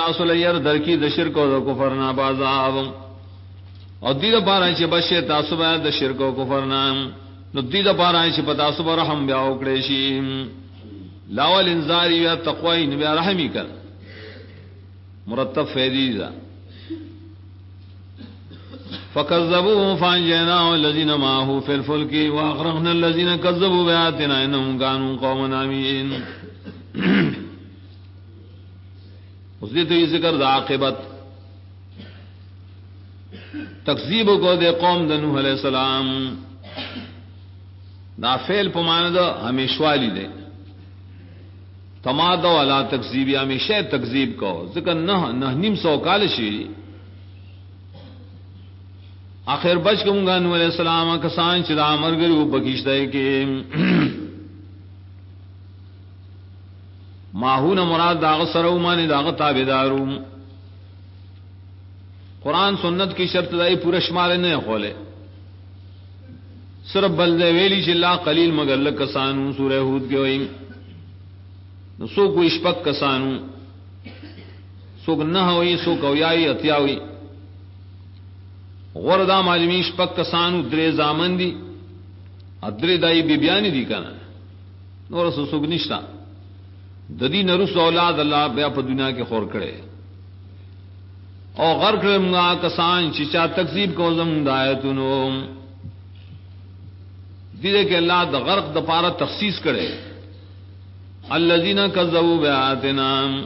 تاسو لیر درکی د شرک او د کفر نه بازاب او دې لپاره چې بشه تاسو باید د شرک او کفر نه نو دې لپاره چې پتا سو رحم بیا وکړې شي لاول انذار یا تقوی نه بیا رحمی کړ مرتب فیضا فكذبوه فانجيناه والذين معه في الفلك واغرقنا الذين كذبوا بآياتنا انهم كانوا قوما عميين اس دې ته ذکر د عاقبت تکذیب کو د قوم د نوح علیہ السلام دا فعل په معنی د همیشوالی دی تماده ولا تکذیب یا همیشه تکذیب کو ذکر نه نیم سو کال شي آخر بچ کومگا نوح علیہ السلام کسان چې دا مرګ او بکیشته کې ماهون مراد داغ سرو مانی داغ تابدارو قرآن سنت کی شرط دائی پورا شمار نہیں کھولے صرف بلدے ویلی چ اللہ قلیل مگر لگ کسانو سورہ ہود کے ہوئی سو کو اشپک کسانو سو نہ ہوئی سو کویائی اتیا ہوئی غردا معلومی اشپک کسانو درے زامن دی ادرے دائی بی بیانی دی کنا نور سو سوگ نشتا ددی نرس اولاد اللہ بیا په دنیا کې خور کړي او غرق موږ کسان چې چا تکذیب کو زم دایتونو دې کې الله د غرق د پاره تخصیص کړي الذين كذبوا بآياتنا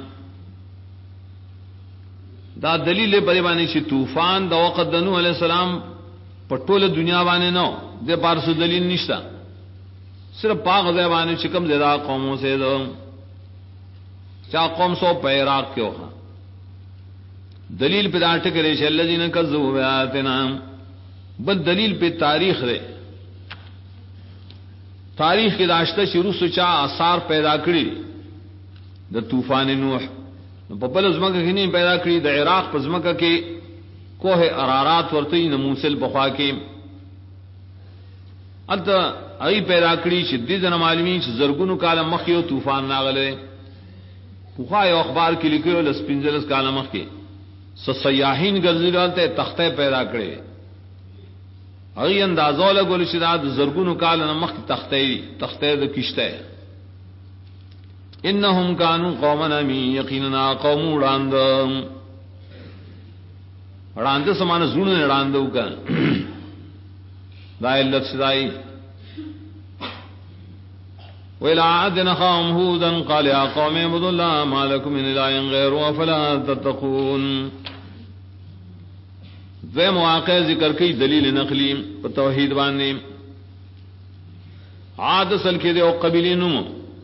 دا دلیل په باندې چې طوفان د وخت د نوح علی السلام په ټوله دنیا باندې نو د پارسو دلیل نشتا صرف پاک ځای باندې چې کوم زیاده قوموں سے دو چا قوم سو پیراق کیوں ہاں دلیل پہ داٹھ کرے الذین کذبوا بآیاتنا بل دلیل پہ تاریخ رے تاریخ کی داشتہ شروع سے چا آثار پیدا کری د طوفان نوح په بل ازمکه کې نه پیدا کړی د عراق په ازمکه کې کوه ارارات ورته نه موصل بخوا کې انت ای پیدا کړی چې د دې معلومی چې زرګونو کال مخ یو طوفان راغله خو یو اخبار کې لیکلو لس پنځلس کال مخ کې سیاحین ګرځیدل ته تخته پیدا کړي هغه اندازو لګول چې دا زرګونو کال مخ تخته د کشته انهم كانوا قوما عمين یقینا قوم وړاند سمانه زونه وړاندو کا دا علت شدای وإلى عاد أخاهم هودا قال يا قوم اعبدوا الله ما لكم من إله غيره أفلا تتقون ذي مواقع ذکر کی دلیل نقلی په توحید باندې عاد اصل کې د قبیله نوم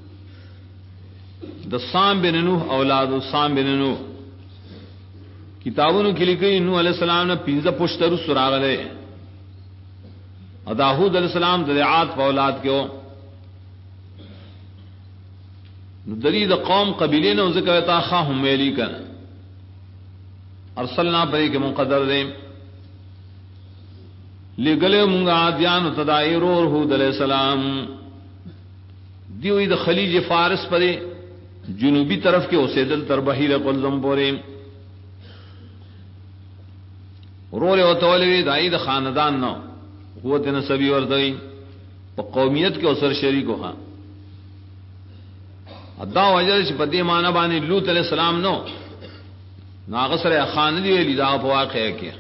د سام بن نوح اولاد سام بن نوح کتابونو کې لیکي نوح علیہ السلام نه 15 پښتر سراغله داؤد علیہ السلام د عاد په اولاد کې دلی د قوم قبیلے نے ذکر تا خاهم ویلی کن ارسلنا بری کے مقدر دے لگلے مونگا عادیان تدائر اور ہود علیہ السلام دیوئی د خلیج فارس پر جنوبی طرف کے اسیدل تر بحیر قلزم پورے رول و تولوی دائی د خاندان نو قوت نسبی وردئی پا قومیت کے اسر شریکو ہاں ادا وجہ چې په دې معنی باندې لوط علیہ السلام نو ناغسر خان دی ویلی دا په واقع کې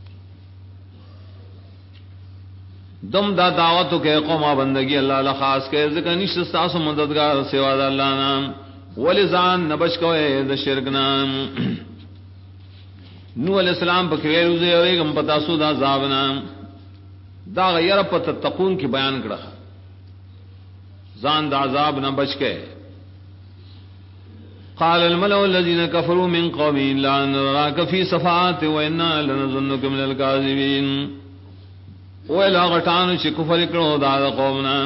دم دا دعوتو کې قوم بندگی الله له خاص کې ځکه نشته تاسو مددگار سوا د الله نام ولزان نبش کوي د شرک نام نو علیہ السلام په کې ویلو زه یو کوم پتا سو دا عذاب نام دا غیر په تتقون کې بیان کړه ځان د عذاب نه بچ کې قال الملأ الذين كفروا من قومه لا نراك في صفات وإنا لنظنك من الكاذبين ولا غټان چې کفر کړو دا قومنا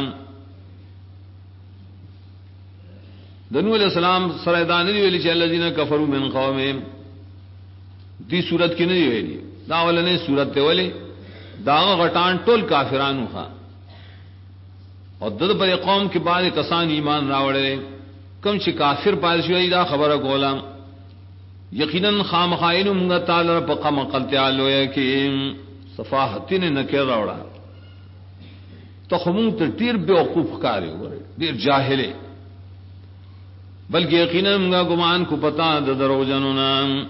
د نوح علیہ السلام سره دا نه ویلي چې الذين كفروا من قومه دې صورت کې نه ویلي دا ولنه صورت ته ویلي دا غټان ټول کافرانو ښا او د پر قوم کې بعض کسان ایمان راوړل کم چې کافر پاتې شوی دا خبره کولم یقینا خامخائن موږ تعالی په قم قلتیا لوی کې صفاحتین نکر راوړه ته خمون ته ډیر بیوقوف کاری وره ډیر جاهله بلکې یقینا موږ ګمان کو پتا د دروژنو نام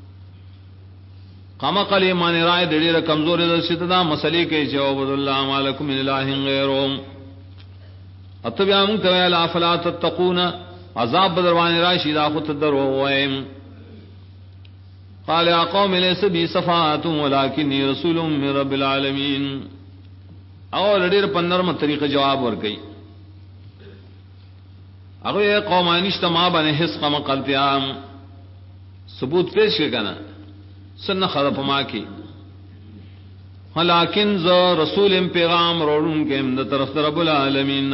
قام قلی مان رائے ډیر کمزور د شتدا مسلې کې جواب الله مالکم من اله غیرهم اتبعهم تعالی فلا تتقون عذاب بدروان راشی دا خود درو ویم قال يا قوم ليس بي صفاة ولكني رسول من رب العالمين اور ډیر پنرمه طریقه جواب ورکړي هغه قوم انشتما باندې حس قم قلتیام ثبوت پیش کنا سن خرف ما کی ولكن ذو رسول پیغام روړون کې د طرف رب العالمین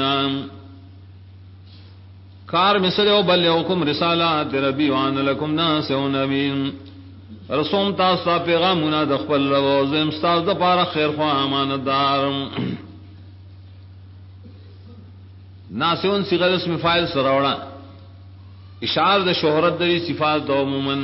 کار مثل او بلغکم رسالات ربی وان لکم ناسون امین رسوم تاسو پیغامونه د خپل روزم استاد د پاره خیر خو امانتدار ناسون صيغه اسم فاعل سراوړه اشاره د شهرت د صفات عموما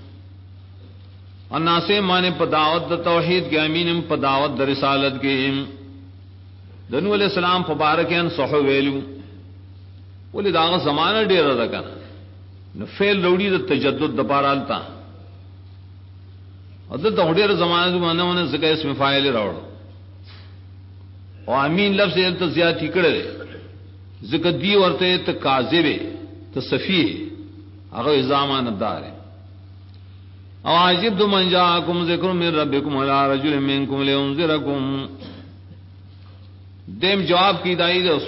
الناسه معنی په دعوت د توحید کې امینم په دعوت د رسالت کې د نوح علیہ السلام په بارکان صحو ویلو ولې داغه زمانہ ډیره ده کنه نو فعل وروړي د تجدد د پاره التا اته د ډیره زمانہ باندې زکه اسم فاعل راوړ او امین لفظ یې ته زیاتی کړل زکه دی ورته ته کاذب ته صفیه هغه ضمانتدار او عجب دو من جاءکم ذکر من ربکم علی رجل منکم لینذرکم دیم جواب کی دای د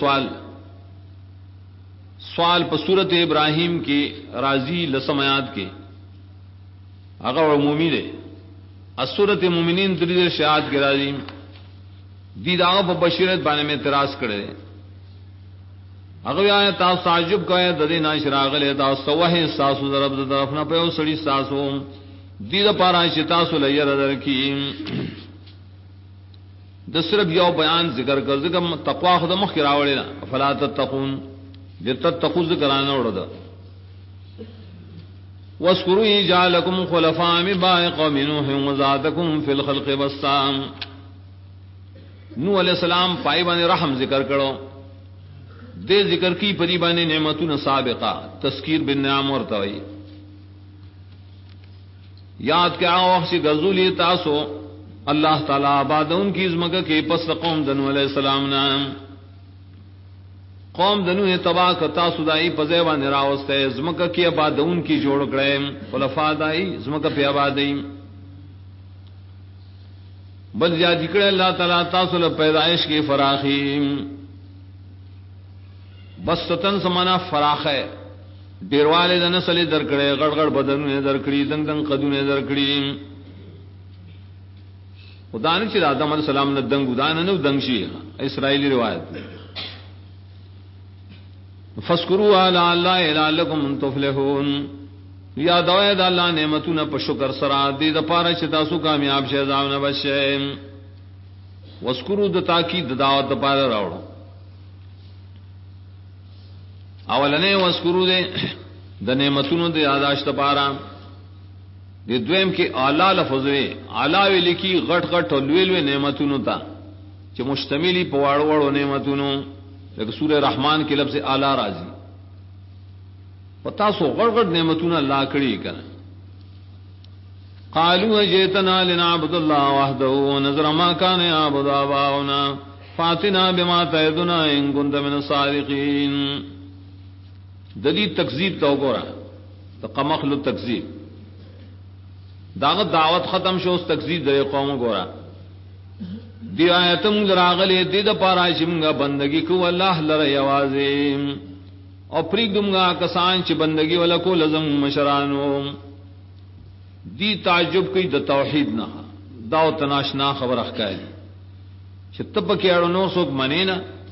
سوال په سورۃ ابراہیم کی راضی لسمیات کی هغه عمومی ده سورۃ مومنین درې شاعت کی راضی دی دا په بشیرت باندې اعتراض کړي هغه یا تاسو تعجب کوئ د دې ناشراغله تاسو وه تاسو درب د طرف نه په سړی تاسو دی دا پارا چې تاسو لیر درکې د صرف یو بیان ذکر کړ ځکه تقوا خود مخ راوړل نه فلا تتقون د تتقوا ذکرانه وړه واذكروا جعلكم خلفاء من بعد قوم نوح وزادكم في الخلق بسطا نوح علیہ السلام پای باندې رحم ذکر کړو دې ذکر کی پری باندې نعمتونه سابقہ تذکیر بالنعم ورته وي یاد کیا وخت غزولی تاسو اللہ تعالی آبادون کی زمکہ کے پس قوم دنو علیہ السلام نام قوم دنو تباہ کا تاسو دائی پزیبان راوستے زمکہ کی آبادون کی جوڑ کرے خلفاء دائی زمکہ پہ آبادی بل جا ذکر اللہ تعالی تاسو لپیدائش کی فراخی بس ستن سمانا فراخ ہے ډیرواله د نسل درکړې غړ غړ بدنونه درکړي دنګ دنګ قدونه درکړي خدای چې آدم علیه السلام نه دنګ ودان نه دنګ شي اسرائیلی روایت فذكروا علی الله لعلکم تفلحون یا دوی د الله نعمتونه په شکر سره دې د پاره چې تاسو کامیاب شئ ځاونه بشئ واذكروا د تاکید د دعوت د پاره راوړو اولنې وذکرو دې د نعمتونو د یاداشت لپاره د دویم کې اعلی لفظ وی اعلی ویل کی غټ غټ لوی لوی نعمتونو ته چې مشتملی په واړو واړو نعمتونو لکه سورہ رحمان کې لفظ اعلی راځي پتا سو غټ غټ نعمتونو الله کړی کړه قالوا جئتنا لنعبد الله وحده ونذر ما كان يعبد آباؤنا فاتنا بما تعدنا ان كنت من الصادقين دلی تکذیب تو گورا تو قمخلو تکذیب داغت دعوت ختم شو اس تکذیب دے قوم گورا دی آیتم لراغلی دی دا پارا چمگا بندگی کو اللہ لرئی آوازیم اور پریگ دمگا کسان چی بندگی والا کو لزم مشرانو دی تعجب کی دا توحید نا داو تناشنا خبر اخکای چی تب کیارو نو سوک منینا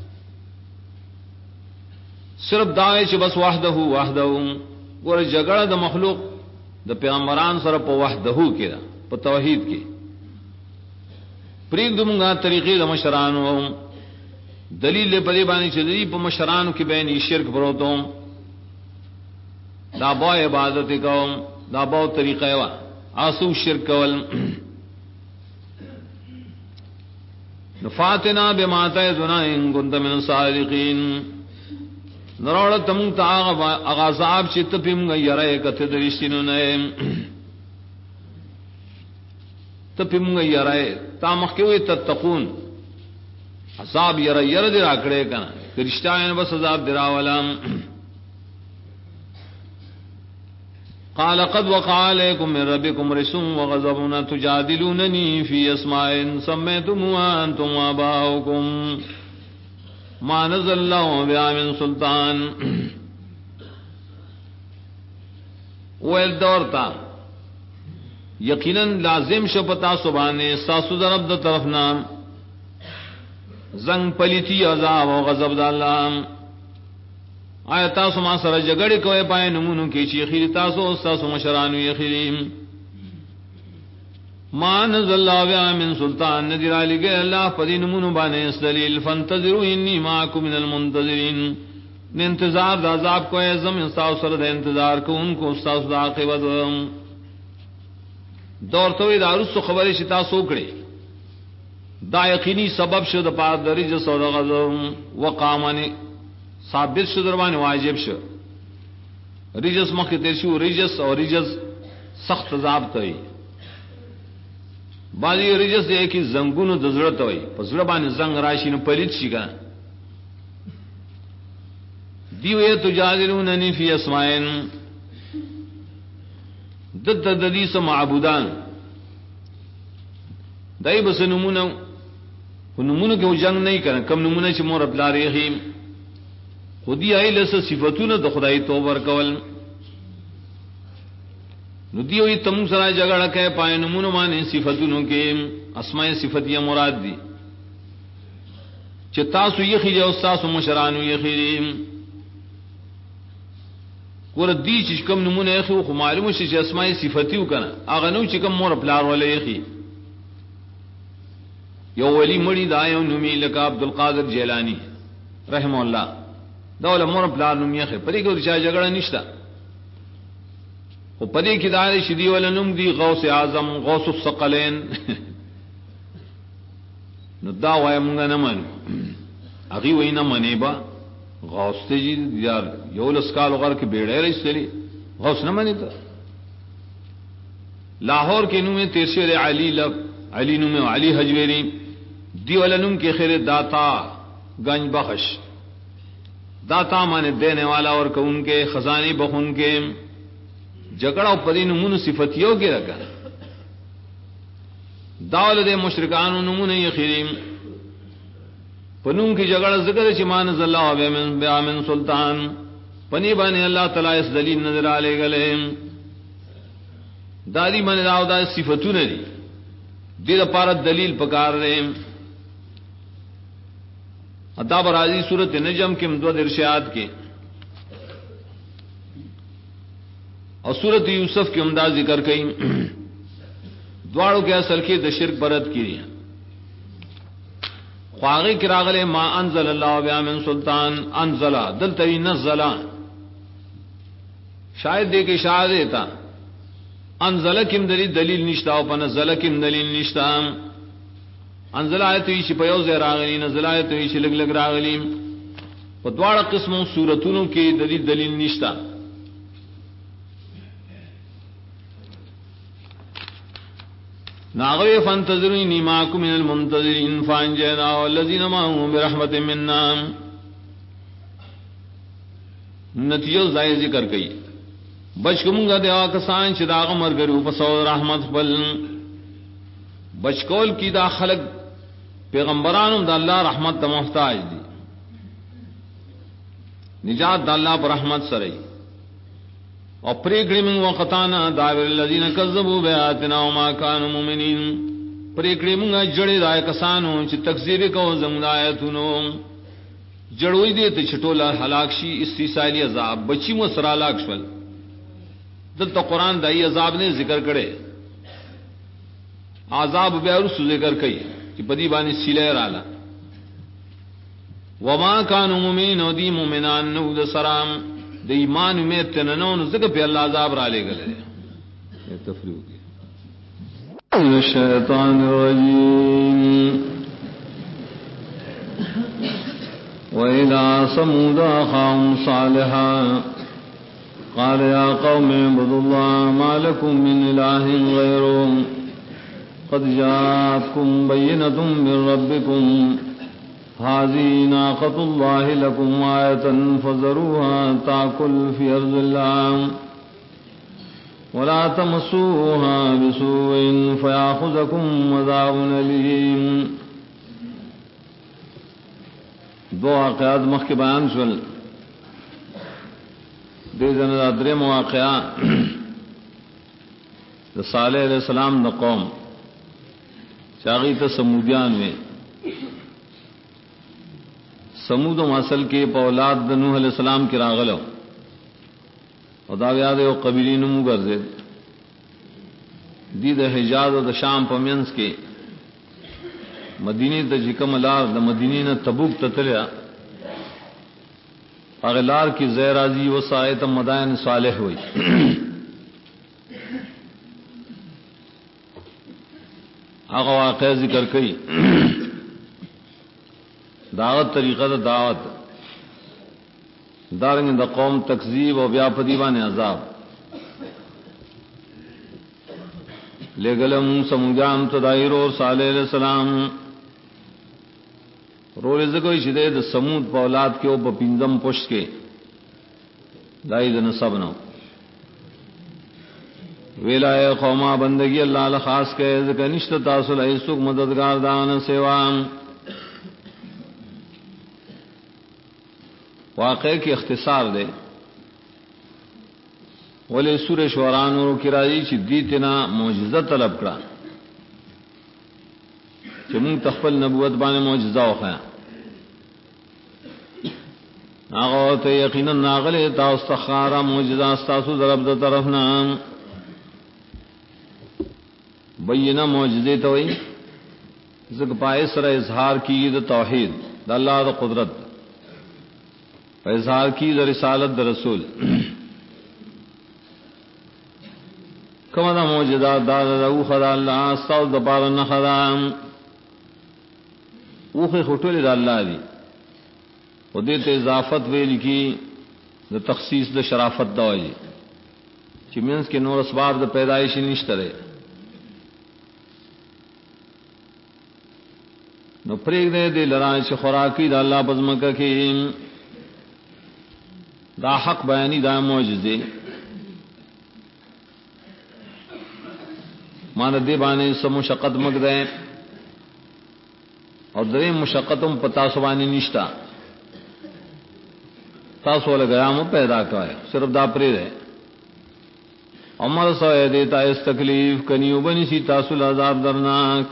صرف داوی چې بس وحده ور جګړه د مخلوق د پیغمبران سره په وحده کې ده په توحید کې پرېږ دمغه طریقې د مشرانو دلیل په دې باندې چې دې په مشرانو کې بین شرک پروتو دا با عبادت کوم دا باو طریقه وا آسو شرک ول نفاتنا بما تعذنا ان كنت من الصادقين نراړه تم تا غاصاب چې ته پم غیره کته درشتینو نه ته پم غیره تا مخکوي تتقون عذاب یره دې راکړې کنه درشتاین بس عذاب دراولم قال قد وقع عليكم من ربكم رجس وغضب تجادلونني في اسماء سميتموها انتم وآباؤكم ما نزل الله بها من سلطان ویل دورتا یقینا لازم شپتا سبحانه ساسو درب د طرفنا زنگ پلیتی عذاب او غضب د الله آیا تاسو ما سره جګړه کوي پای نمونو کې چې خیر تاسو مشرانو یې خیریم ما نزل الله بها من سلطان نذیر علیګ الله پدې نمونو باندې دلیل فانتظروا انی معکم من المنتظرین انتظار د عذاب کوی زم تاسو سره د انتظار کوونکو تاسو د عاقبت دورته دارو خبرې چې تاسو کړې دا یقیني سبب شو د پاره د رجس او د غضب وقامنه ثابت شو دربانه واجب شو رجس مخکې تیر شو رجس او رجس سخت عذاب ته وي باندې رجس دی کی زنګونو د زړه ته وي په زړه باندې زنګ راشي نو پلیت شي ګان دیو تجادلوننی فی اسماء دد دلیس معبودان دای بس نمونه کې جنگ نه کړه کم نمونه چې مور خپل لري خودی ایله صفاتونه د خدای توبر کول نو دیوې تم سره جګړه کوي پای نمونه باندې صفاتونو کې اسماء صفاتیه مراد دي چې تاسو یې خېجه او تاسو مشرانو یې خېری ور دي چې کوم نمونه یې خو معلومه شي چې اسماء صفاتیو کنه اغه نو چې کوم مور پلار ولې یې یو ولی مړی دا یو نومي لکه عبد القادر جیلانی رحم الله دا ول مور پلان نوم یې پدې کې چې جګړه نشته او پدې کې دا شدي ول نوم دی غوث اعظم غوث الثقلین نو دا وای مونږ نه مانو اغي وینا منی با غوث ته یار یو لسکال غر کې بیړې رسېلي غوث نه مانی ته لاهور کې نومه تیرشیر علی نومه علی حجویری دی ول نوم کې خیر داتا گنج بخش داتا مانے دینے والا اور کہ ان کے خزانے بخون کے جگڑا پدی نمون صفتیوں کے رکھا داول دے مشرکان نمون یخریم پنوں کی جگڑا ذکر چمان اللہ بیا من سلطان پنی بانے اللہ تعالی اس دلیل نظر علیہ گلے دادی من داو دا صفتوں نے دی دا پارت دلیل پکار رہے عطا برازی صورت نجم کے مدود ارشاد کے اور صورت یوسف کے عمدہ ذکر کئی دواروں کے اصل کے د شرک برت کی خواغی کراغل ما انزل اللہ بیا من سلطان انزلا دل توی نزلا شاید دے کے شاید دیتا انزلا کم دلیل نشتا او پا نزلا کم دلیل نشتا انزل آیت وی چې په یو ځای راغلی نزل آیت وی چې لګ لګ راغلی په دواړه قسمو صورتونو کې د دې دلیل نشتا ناغوی فانتظروا انی معکم من المنتظرین فانجینا والذین معه برحمت منا نتیجه ځای ذکر کړي بچ کومګه د کسان چې داغه مرګرو په سو رحمت خپل بچکول کی دا خلق پیغمبرانم دا اللہ رحمت دا محتاج دی نجات دا اللہ پر رحمت سرئی اور پریکڑی من وقتانا داور الذین کذبوا بآیاتنا وما كانوا مؤمنین پریکڑی من جڑی دای کسانو چې تکذیب کو زمون آیاتونو جڑوی دی ته چټولا هلاک شي استیصالی عذاب بچی مو سره هلاک شول دلته قران دای عذاب نے ذکر کړي عذاب بیا ورسو ذکر کئی چې بدی باندې سیلې رااله وما كانوا مؤمنین او دی مؤمنان نو د سلام د ایمان امید تننو ذکر په الله عذاب را لګل تفریح کی الشیطان الرجیم وَإِلَىٰ ثَمُودَ أَخَاهُمْ صَالِحًا قَالَ يَا قَوْمِ اعْبُدُوا اللَّهَ مَا لَكُم مِّنْ إِلَٰهٍ غَيْرُهُ قَدْ جَاءَتْكُم بَيِّنَةٌ مِّن رَّبِّكُمْ هَٰذِهِ نَاقَةُ اللَّهِ لَكُمْ آيَةً فَذَرُوهَا تَأْكُلْ فِي أَرْضِ اللَّهِ وَلَا تَمَسُّوهَا بِسُوءٍ فَيَأْخُذَكُمْ عَذَابٌ أَلِيمٌ. دو واقعات مخ کے بیان شول دے جن درے مواقعہ صالح علیہ السلام دا قوم چاغی تا سمودیان میں سمود اصل کے پولاد نوح علیہ السلام کی راغلو اور دا یاد او قبیلی نمو گرزے دی دا حجاز و دا شام پمینس کے مدینی تا جکم لار دا مدینی نا تبوک تتلیا اغلار کی زیرازی و سائیت مدائن صالح ہوئی آغا واقع ذکر کئی دعوت طریقہ دا دعوت دارنگ دا قوم تکذیب و بیا پدیوان عذاب لے گلم سمجام تدائر اور صالح علیہ السلام رو رزقوی شدے دا سمود پا اولاد کے او پا پینزم پشت کے دائی دا نصب نو ویلائے قوما بندگی اللہ لخاص کے ذکر نشت تاصل ایسوک مددگار دان سیوان. واقعے کی اختصار دے ولی سور شورانو کی راضی چی دیتنا معجزہ طلب کرا کہ من تخفل نبوت بانے معجزہ وخیا ناغوت یقینا ناغلے تا استخارا معجزہ استاسو ضرب دا طرفنا بینہ معجزے توئی ذکر پائے سر اظہار کی دا توحید دا اللہ دا قدرت اظہار کی دا رسالت دا رسول کما دا معجزہ دا او خدا اللہ استاو دا پارن خدا اوخی خطولی دا اللہ دی و دیتا اضافت ویلی کی دا تخصیص دا شرافت دا وجی چی منس کے نور اسباب دا پیدائشی نشترے نو پریگ دے دے لرائن چی خوراکی دا اللہ بزمکہ کی دا حق بیانی دا معجزے مانا دے بانے سب مشقت مک دے اور درے مشقتم پتا سبانی نشتا تاسو لگیامو پیدا کرے صرف دا پری دے عمر سوئے دیتا اس تکلیف کنیو بنی سی تاسو العذاب درناک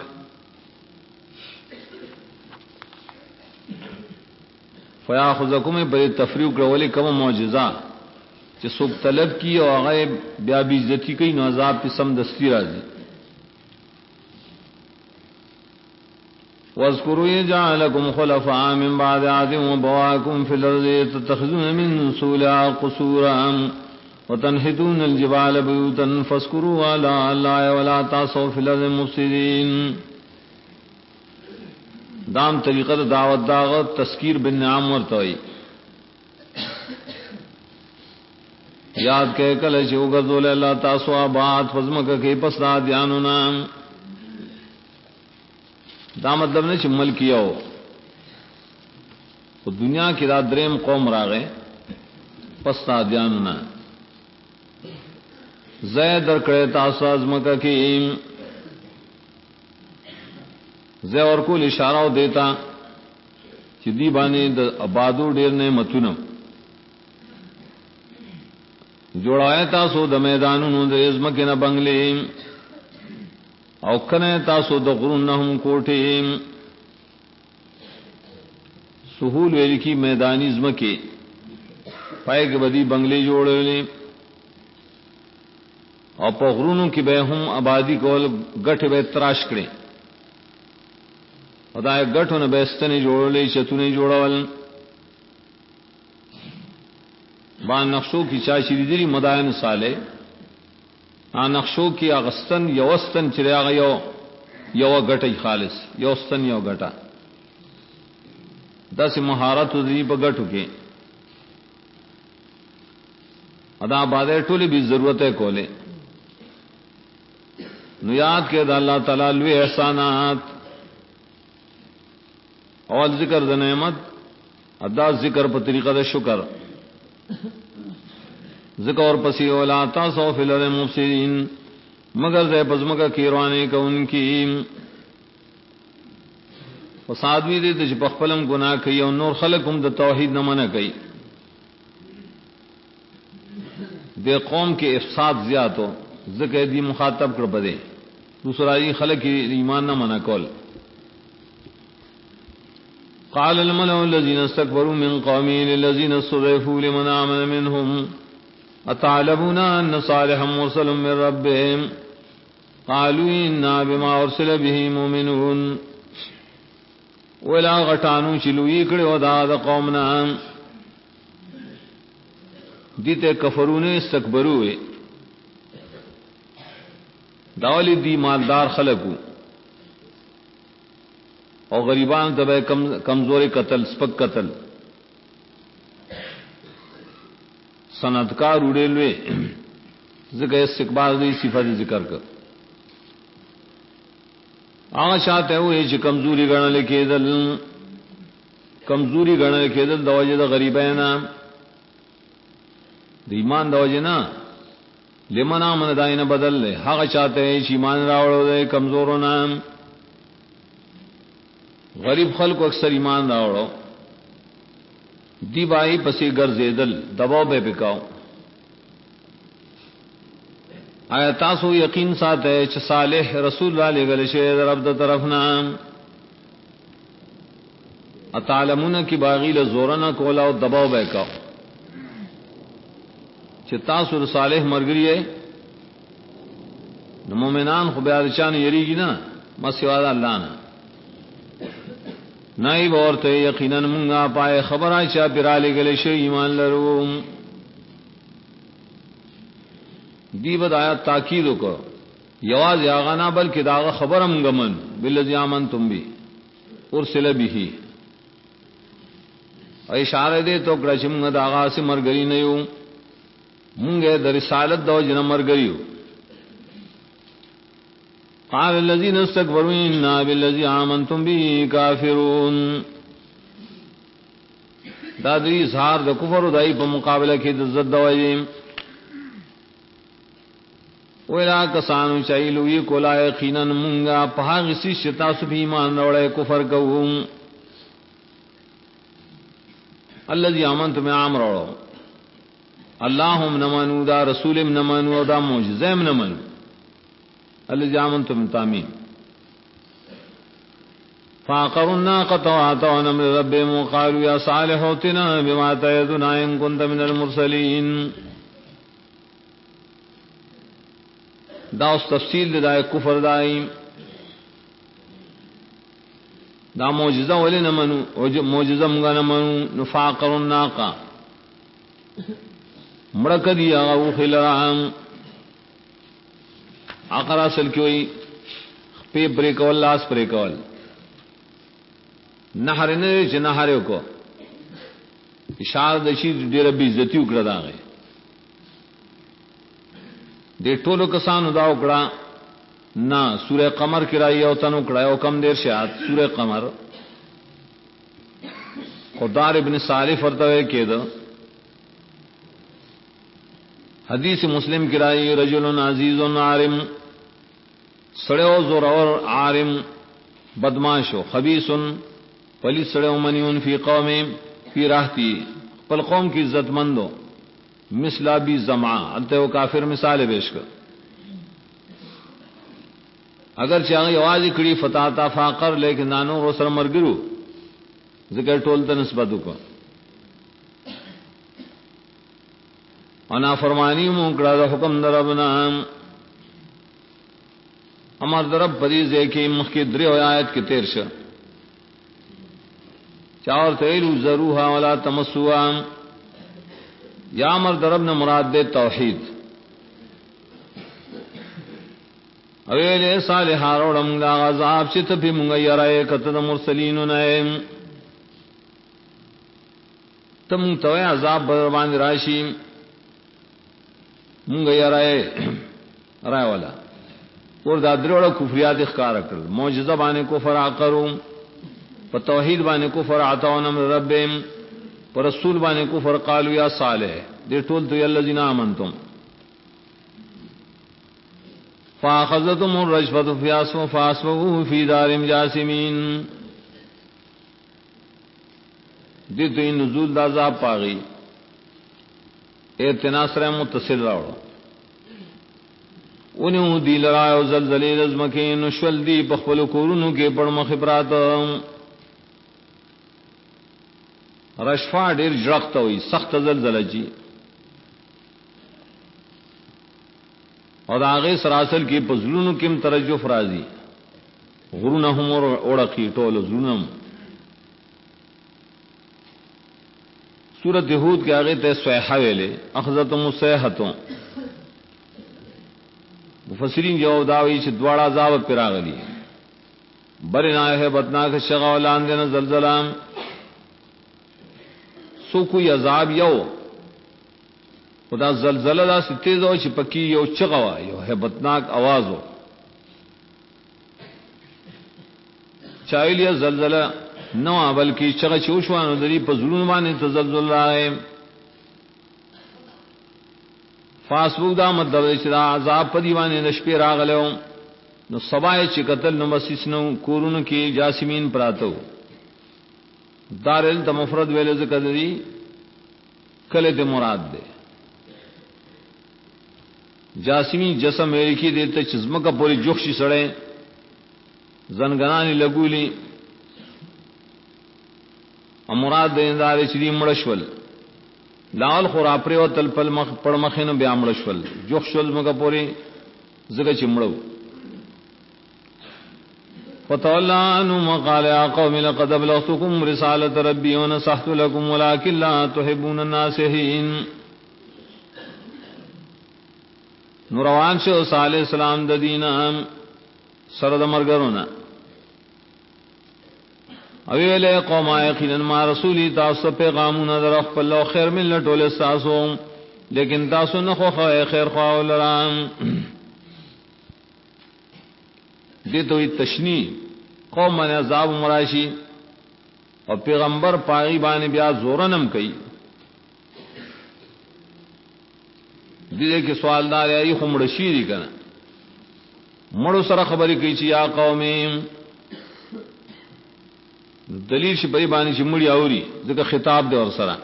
فیاخذکم بری تفریق کرولی کم معجزہ چی سوک طلب کی اور آغای بیا بیزتی کئی نو عذاب پی سم دستی رازی وَاذْكُرُوا إِذْ جَعَلَكُمْ خُلَفَاءَ مِنْ بَعْدِ عَادٍ وَبَوَّأَكُمْ فِي الْأَرْضِ تَتَّخِذُونَ مِنْ سُهُولِهَا قُصُورًا وَتَنْحِتُونَ الْجِبَالَ بُيُوتًا فَاذْكُرُوا آلَاءَ اللَّهِ وَلَا تَعْثَوْا فِي الْأَرْضِ مُفْسِدِينَ. دام طریقہ دعوت داغت تذکیر بن نعم ورتوئی یاد کہ کل شو گذول اللہ تاسو آباد فزمک کے پس دا دیانونا دا مطلب نے چمل کیا ہو تو دنیا کی دا دریم قوم راغے پس دا دیانونا زید در کرے تاسو ازمک کی زے اور کو اشارہ دیتا کہ دی بانے آبادو ڈیر نے متونم جوڑائے تاسو د میدانونو د ازمکه نه بنگلې او کنه تاسو د غرون نه هم کوټې سهول ویل کی میدانی ازمکه پای کې بدی بنگلې جوړولې او په غرونو کې به هم آبادی کول غټ به تراش کړي او دا غټونه به ستنې جوړولې چتونه جوړول بان نقشوں کی چاشری دری مدائن صالح نقشو کی اغستن یوستن چراغ یو غټي خالص یوستن یو غټا داسې مهارت دی په غټو کې ادا باندې ټولې به ضرورت ہے کولې نو یاد کې د الله تعالی لوی احسانات اول ذکر د نعمت ادا ذکر په طریقه د شکر ذکر اور پسی ولا تاسو فی الارض مفسدین مگر دے پزمکا کیروانے کا ان کی فساد بھی دے تے پخپلم گناہ کئی اور نور خلقم د توحید نہ منع کئی دے قوم کے افساد زیاد ہو ذکر دی مخاطب کر بدے دوسرا یہ خلق کی ایمان نہ منع کول قال الملأ الذين استكبروا من قومه للذين استضعفوا لمن آمن منهم أتعلمون أن صالحا مرسل من ربهم قالوا إنا بما أرسل به مؤمنون ولا غټانو چلوې کړه ودا د قومنا دته کفرونه استکبروا داولی دی مالدار خلقو او غریبان ته کمزوري قتل سپک قتل صنعتکار وړلوي ذکر استقبال دی صفات ذکر کړ هغه شاته وې چې کمزوري غنل کېدل د وجه د غریبانا د ایمان د وجه نه لمنا من داینه بدل له هغه شاته چې ایمان راوړل د کمزورونو غریب خلق اکثر ایمان راوړو دی بائی پسی ګرځیدل دباو به پکاو آیا تاسو یقین ساته چې صالح رسول الله لګل شه رب د طرفنا اتعلمون کی باغی له زورنا کولا او دباو به کا چې تاسو صالح مرګریه نو مومنان خو بیا چان یریږي نه مسیوا الله نه نای ورته یقینا مونږه پای خبره چې براله غلې شی ایمان لرو دی بدایا تاکید وکړه یواز هغه نه بلکې دا خبره مونږه من بالذی امنتم بی ارسل به اشاره دې تو کړه چې مونږه دا هغه سي مرګري نه یو مونږه د رسالت د وجه مرګریو قال الذين استكبروا إنا بالذي آمنتم به كافرون دا دې اظهار د کفر او دای په مقابله کې د ضد وایي ولا کسانو چایلو یې کولا یقینا مونږه په هغه شي چې تاسو به ایمان راوړې کفر کوو الذي آمنتم امرو اللهم نمنو دا رسولم نمنو دا معجزهم نمنو الذي آمنتم تامين فعقروا الناقة وعتوا عن أمر ربهم وقالوا يا صالح ائتنا بما تعدنا إن كنت من المرسلين دا اس تفصیل دا کفر دائی دا معجزہ ولی نمنو معجزہ منگا نمنو نفعقروا الناقة مڑک دیا غو خلرام عقر اصل کیوئی پی بریکول لاس بریکول نحر نه چې نحر کو اشاره د شي ډیره بي عزت وکړه داغه د ټولو کسانو دا وکړه نه سوره قمر کې راي او تنو کړه او کم دیر شات سوره قمر خدار ابن صالح ورته کېده حدیث مسلم کی رائی رجل عزیز عارم سڑیو زورور عارم بدماشو خبیث پلی سڑیو منیون فی قوم فی راہتی پل قوم کی عزت مندو مثل ابی زمعہ انتے وہ کافر مثال پیش کر اگر چاہیے آواز کڑی فتح تا فاقر لیکن نانو روسر مرگرو ذکر ٹولتا نسبتو کو انا فرمانی مونکڑا دا حکم در ابنا امر در اب پریز ہے کہ مخی دری و آیت کی تیر شا چاور تیلو ضروحا ولا تمسوا یا امر در ابنا مراد دے توحید اویل صالح روڑم دا عذاب چت پی منگا یرائے کتد مرسلین نائم تم توے عذاب بربان راشی منگا یرائے رائے والا اور دا دروڑا کفریات اخکار کرد معجزہ بانے کفر آقرو پا توحید بانے کفر عطاونا من ربیم پا رسول بانے کفر قالو یا صالح دیر طول تو یاللزین آمنتم فاخذتم الرجفت فاسفقوا فی دارم جاسمین دی تو این نزول دا عذاب پاگی اعتناصر متصل راوڑا انہوں دی لرائے و زلزلی رزمکین شول دی بخبل کورنو کے پڑم خبرات رشفا دیر جرقتا ہوئی سخت زلزلہ جی اور آگے سراسل کی پزلون کم ترجف رازی غرونہم اور اوڑکی ٹول زلونم سورت ہود کے آگے تے سویحہ ویلے اخذتم السیحتوں مفسرین جواب داوی چھ دوڑا عذاب پراغلی برنا ہے بدناک شغا لاندن زلزلام سو کوئی عذاب یو خدا زلزلہ دا سی تیز ہو چھ پکی یو چغوا یو ہے بدناک آواز ہو چاہیے زلزلہ نو بلکہ چغا چوشوان دری پر ظلم بانے تزلزل رائے فاسبوک دا مطلب چدا عذاب پا دیوانے نشپی راغلے نو سبائے چی قتل نو مسیس نو کورون کی جاسمین پراتو دارل تا مفرد ویلے ذکر دی کلے تے مراد دے جاسمین جسم ایرکی دیتے چزمکا پوری جوخشی سڑے زنگنانی لگولی امراد دے اندارے چدی مڑشول لال خورا پریو تل پل پڑ مخین بیا مڑشول جوخشول مکا پوری زگا چمڑو فتولا عنهم وقال يا قوم لقد ابلغتكم رسالة ربي ونصحت لكم ولكن لا تحبون الناصحين نوروان شو صالح السلام ددینا سرد مرگرونا اویلے قوم یقینا ما رسولی تاسو پیغامون در خپل خیر مل ټول تاسو لیکن تاسو نه خو خیر خو ولران دې دوی تشنی قوم من عذاب مراشی او پیغمبر پاغي باندې بیا زورنم کوي دې کې سوال دار ای خو مړ شي دي کنه مړو سره خبرې کوي چې یا قومي دلیل شي بری باندې چې مړی اوري ځکه خطاب دی ور سره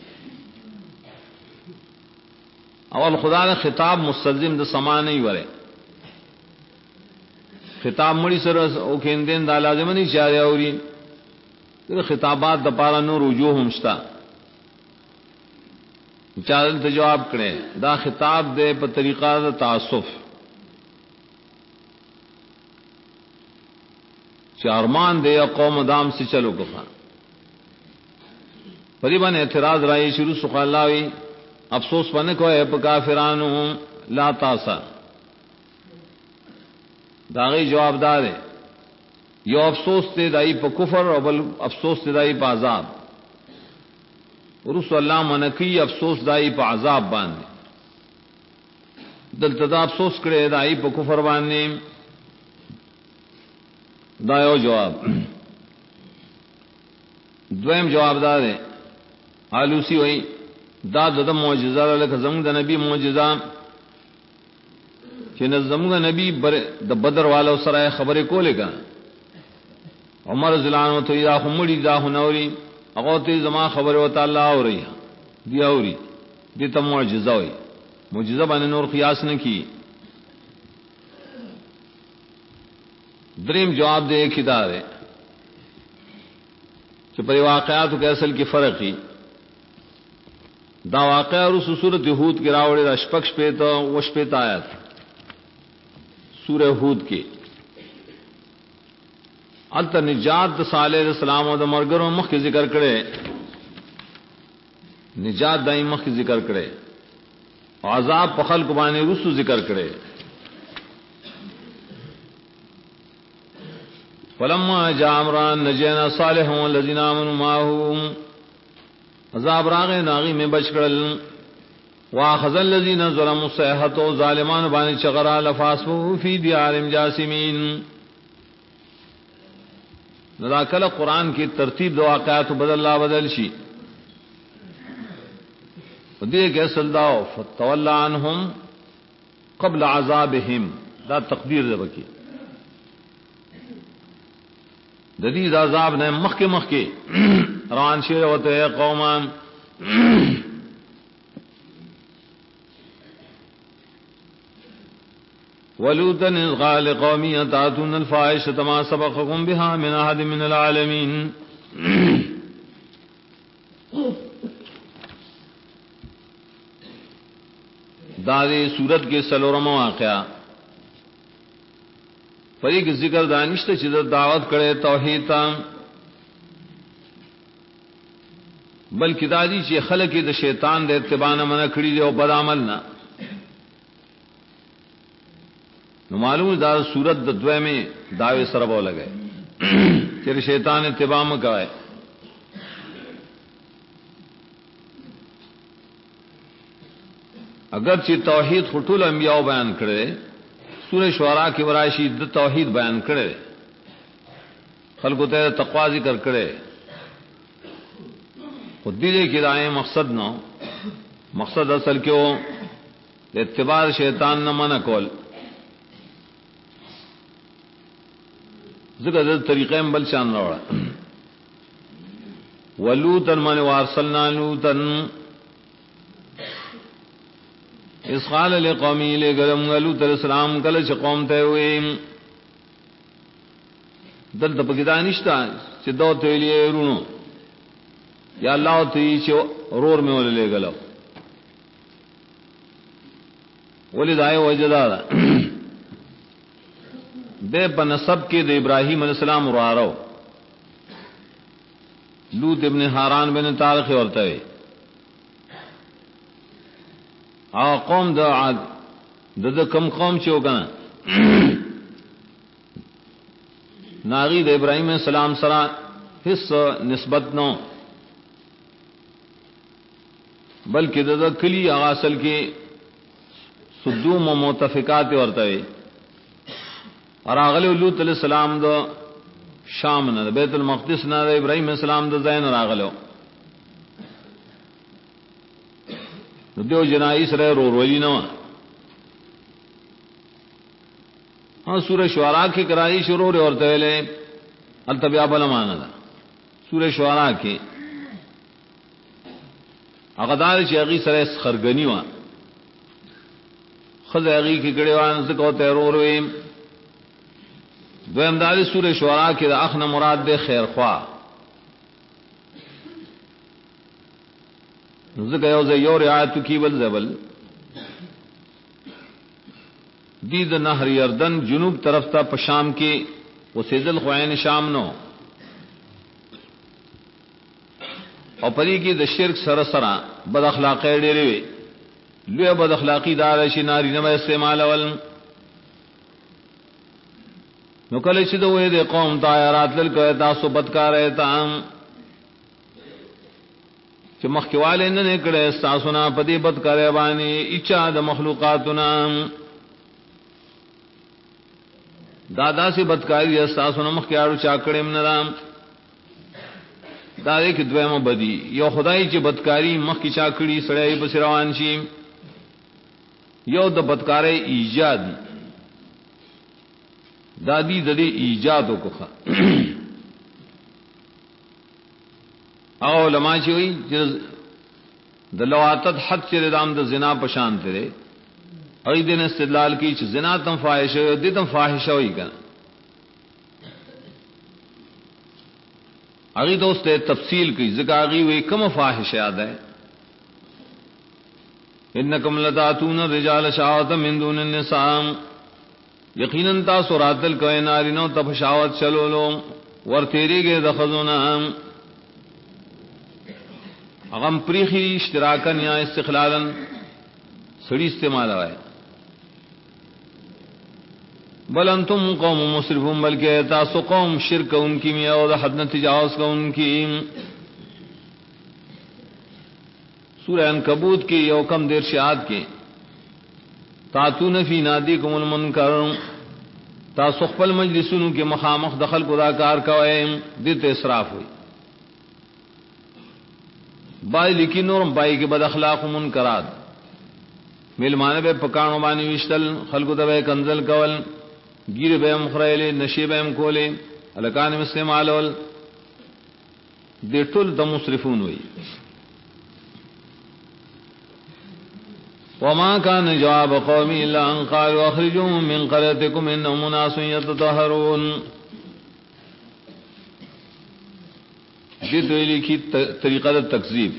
اول خدا نے خطاب مستلزم د سما نه وره خطاب مړی سره او کیندین دا لازم نه اشاره اوري دغه خطابات د پاره نو رجوع هم شتا چارل ته جواب کړي دا خطاب دے په طریقہ د تعصف چارمان دے قوم دام سے چلو کفا پریبان اعتراض رائی شروع سخ اللہوی افسوس بنے کو ہے پا کافرانو لا تاسا داغی جواب دارے یو افسوس تے دائی پا کفر اور بل افسوس تے دائی پا عذاب رسول اللہ منکی افسوس دائی پا عذاب باندے دلتدا افسوس کرے دائی پا کفر باندے دا یو جواب دویم جواب دا دے آلوسی ہوئی دا دا معجزہ لکھ زمون دا نبی معجزہ چین زمون دا نبی دا بدر والا سرائے خبریں کو لے گا عمر زلانو تو دا خمڑی دا خنوری اقوتی زمان خبر و تعالیٰ ہو رہی دیا ہو رہی دیتا معجزہ ہوئی معجزہ بانے نور قیاس نے کی دریم جواب دے ایک ہدار ہے کہ پر واقعات کے اصل کی فرق ہی دا واقعہ اور صورت ہود کے راوڑے دا شپکش پیتا وش پیتا آیا تھا سورہ ہود کے التا نجات صالح علیہ السلام و دا مرگروں مخ کی ذکر کرے نجات دائیں مخ کی ذکر کرے عذاب پخل کو بانے رسو ذکر کرے فلما جاء امرنا نجينا صالحا والذين آمنوا معه عذاب راغ ناغي میں بچ کړل واخذ الذين ظلموا الصيحة ظالمان باندې چغرا لفاسو فی دیارهم جاسمین. ندا کله قرآن کی ترتیب دو واقعات بدل شي دې کې اصل داو فتولى عنهم قبل عذابهم دا تقدیر ده بکی د دې عذاب نه مخکې روان شي او ته قوم ولوطا إذ قال لقومه أتأتون الفاحشة ما سبقكم بها من أحد من العالمين. دادی سورت کے سلورم واقعہ فریق ذکر دانشت چیز دعوت کرے توحید تا بلکہ دادی چی خلق د شیطان دے اتباع نہ منع کھڑی دے او بد عمل نہ نو معلوم دا سورت د دوے میں دعوے سره بو لگے کہ شیطان اتباع میں کرے. اگرچہ توحید خطول انبیاء بیان کرے سورہ شعراء کی ورائشی د توحید بیان کرے خلق تے تقوا ذکر کرے خود دے کی رائے مقصد نو مقصد اصل کیوں اتباع شیطان نہ منع کول ذکر طریقے میں بل شان روڑا ولوطا من وارسلنا لوطا اس قال لقومی لے گرم لوط علیہ السلام کل چ قوم تے ہوئے دل تپ کی دانشتا چ دو تے لیے رونو یا اللہ تے چ رور میں ول لے گلو ولید آئے وجدا دے بنسب کے دے ابراہیم علیہ السلام رارو لوط ابن حاران بن طارق ورتا ہے او قوم دا عاد د کم قوم چو کنا ناغی د ابراہیم علیہ السلام سرا حص نسبت نو بلکہ د کلی اصل کے صدوم و متفقات ورتا ہے اور اغلی لوط علیہ السلام دا شام نہ بیت المقدس نہ ابراہیم علیہ السلام دا زین راغلو دیو جنائی سرے رو رولی نو ہاں سورہ شعراء کی کرائی شروع رہے اور تہلے التبیا بلا مانا دا سورہ شعراء کی اقدار چیغی سرے خرگنی وان خز اغی کی گڑے وان سکو تیرو روی دویم داری سورہ شعراء کی دا اخنا مراد دے خیر خواہ ذکر یوزے یو رعایتو کی بل زبل دید نہر یردن جنوب طرف تا پشام کی وسیدل خوائن شام نو اور پری کی د شرک سرسرا بد اخلاقی ڈیرے وی لوی بد اخلاقی دارشی ناری نما استعمال اول نو کله چې دوی د قوم طائرات لکه تاسو بدکار ایت عام چې مخکواله نه کړه تاسو نه پدی بدکار باندې اچا د مخلوقاتنا دادا سے بدکاری تاسو نه مخکیاړو چا کړم نه رام دا دې کې دویمه بدی یو خدای چې بدکاری مخکی چا کړي سړی په روان شي یو د بدکارۍ ایجاد دادی ددی ایجادو کو خا او علماء چی ہوئی د لواتت حد چی دام د زنا پشان تیرے اگی دن استدلال کی چی زنا تم فاحش ہوئی دی تم فاحش ہوئی کنا اگی دوست تفصیل کی ذکر آگی ہوئی کم فاحش یاد ہے انکم لتاتون الرجال شہوتا من دون النساء یقیناً تاسو راتل کوئے نارینو تفشاوت چلو لو ور تیری گئے دخزونا اغم پریخی اشتراکن یا استقلالا سڑی استعمال آئے بل انتم قوم مسرفون بلکہ تاسو قوم شرک ان کی میں اور حد نہ تجاوز کا ان کی. سورہ عنکبوت کی یو کم دیر شاد کے تاتون فی نادیکم المنکر تاسو خپل مجلسونو کې مخامخ دخل کو دا کار کوئ دته اسراف ہوئی. بائی لکی نورم بائی کے بد اخلاق و منکرات ملمانه به پکانو باندې وشتل خلقو ته کنزل کول گیر به مخریل نشی به کولې الکان استعمالول دې ټول د مسرفون وي. وما كان جواب قوم الا ان قالوا اخرجوهم من قريتكم انهم اناس يتطهرون. دې ته لیکي طریقه د تکذیب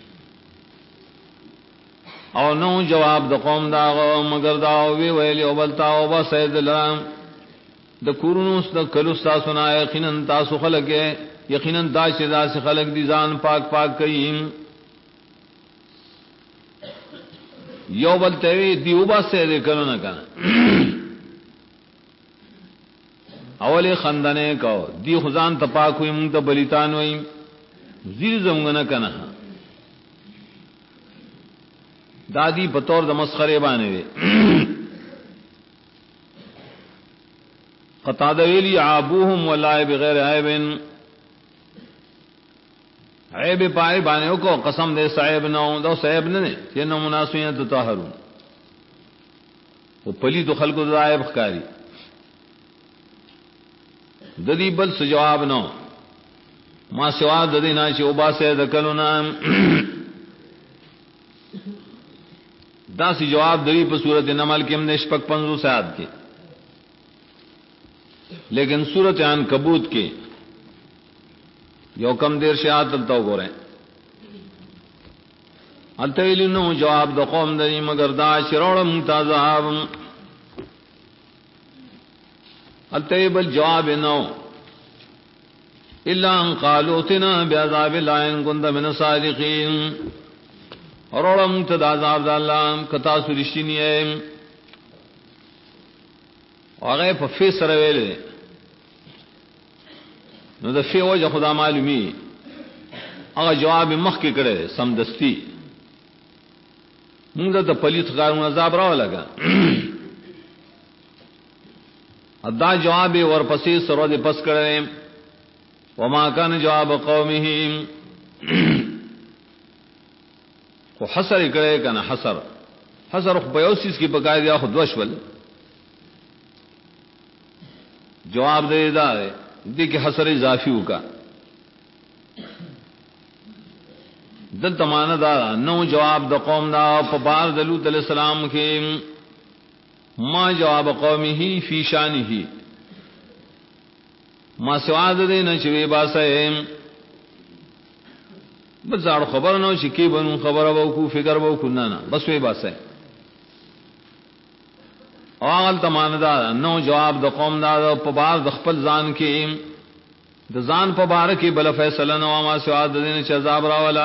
او نو جواب د قوم دا مگر دا وی ویل او بلتا او بس دلام د کورونو د کلو تاسو نه یقینا تاسو خلق یقینا دا چې دا خلق دي ځان پاک پاک کوي یو بلته دی او بس کلو نه کنه اولی خندنه کو دی خزان ته پاک وي مونږ ته بلیتان وي زیر زمغه کنه دادی بطور د مسخره باندې وي. قطاده ویلی عابوهم ولا بغیر عیب عیب پای باندې کو قسم دې صاحب نو دو صاحب نه چې نو مناسبیت تطهرون او پلی تو خلقو د عیب ښکاری د دې بل څه جواب نو ما سوا د دې نه چې او باسه د کلو نام دا سی جواب دی په صورت نمل کې هم نشپک 500 ساعت کې لیکن صورت عنکبوت کې یو کم دیر شاعت تلتا وګورئ التویلنو جواب د قوم دی مگر دا شروع ممتازاب التویبل جواب نو الا ان قالوا اتنا بعذاب الله ان كنت من الصادقين اورم تدا عذاب الله کتا سرشتنی ہے هغه په فسر ویل نو د فی وجه خدا معلومی هغه جواب مخ کې کړي سمدستی موږ ته پلیت غارون عذاب راو لگا ادا جواب ورپسې سره د پس کړي وما كان جواب قومه خو حسر کړي کنه حسر خو بیوسیس کی بقای دیا خود وشول جواب دے دا دې کې حسر اضافي وکا دل تمانه دا نو جواب د قوم دا په بار د لوط علیہ السلام کې ما جواب قومه فی شانه ما سواد دې نه چې باسه بزاړو خبر نو چې کی بنو خبره وو کو فکر وو کو نه بس وی باسه اول تمانه دا نو جواب د قوم دا په بار د خپل ځان کې د ځان په بار کې بل فیصله نو ما سواد دې نه چې عذاب راولا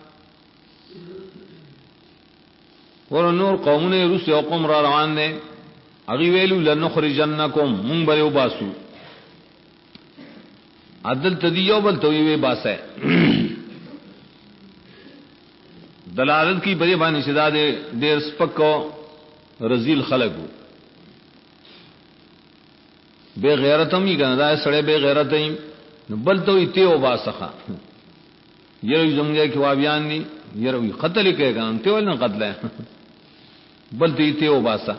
ور نور قومونه روس یو قوم را روان دي اغي ویلو لنخرجنکم مون بریو باسو عدل تدیو بل توي وی باسه دلالت کی بری باندې شدا دې ډېر سپکو رذیل خلقو بے غیرتم یې کنه دا سړی بے غیرت یې بل ته ایته او باسخه یره زمګه کې وابیان دي یره قتل کې کنه ته ول نه قتل بل ته ایته او باسه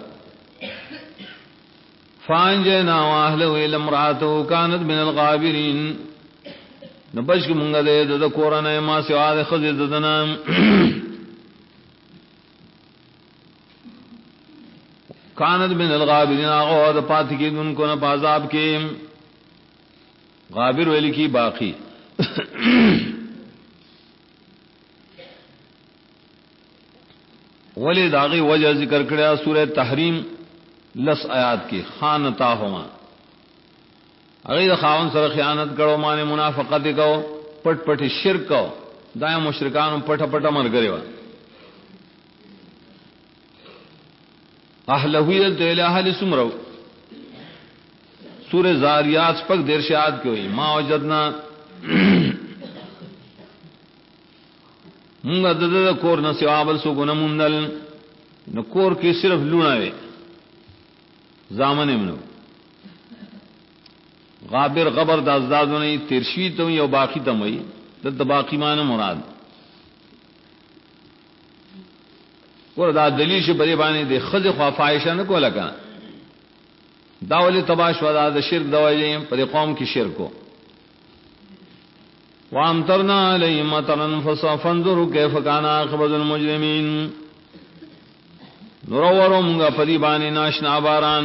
فانجنا واهله الى امراته كانت من الغابرين نبش کې مونږ دې د قرآن ما سوا د خزې ددنام کانت من الغابرین آغا دا پاتی کی ان کو نا پازاب کے غابر ویلی کی باقی ولی داغی وجہ ذکر کریا سورہ تحریم لس آیات کی خانتاہما اغیر خاون سر خیانت کرو مانے منافقت کو پٹ پٹ شرک کو دائیں مشرکان پٹا پٹا مر گرے وا اهلویت الہ لسمرو سورہ زاریات پک دیر شاد کی ہوئی ما وجدنا منگا دد کور نہ سوابل سو گنا مندل نہ کور کی صرف لونا وے زامن منو غابر غبر دازداد نہیں ترشی تو یا باقی تم ہوئی دد باقی مان مراد اور دا دلیل سے بری بانے دے خز خواہشہ نہ کو لگا داول تباش ودا دا شرک دوائی پر قوم کی شرک کو وامطرنا علیہم مطرا فانظروا کیف کان عاقبۃ المجرمین نورورو منگا پری بانے ناشنا باران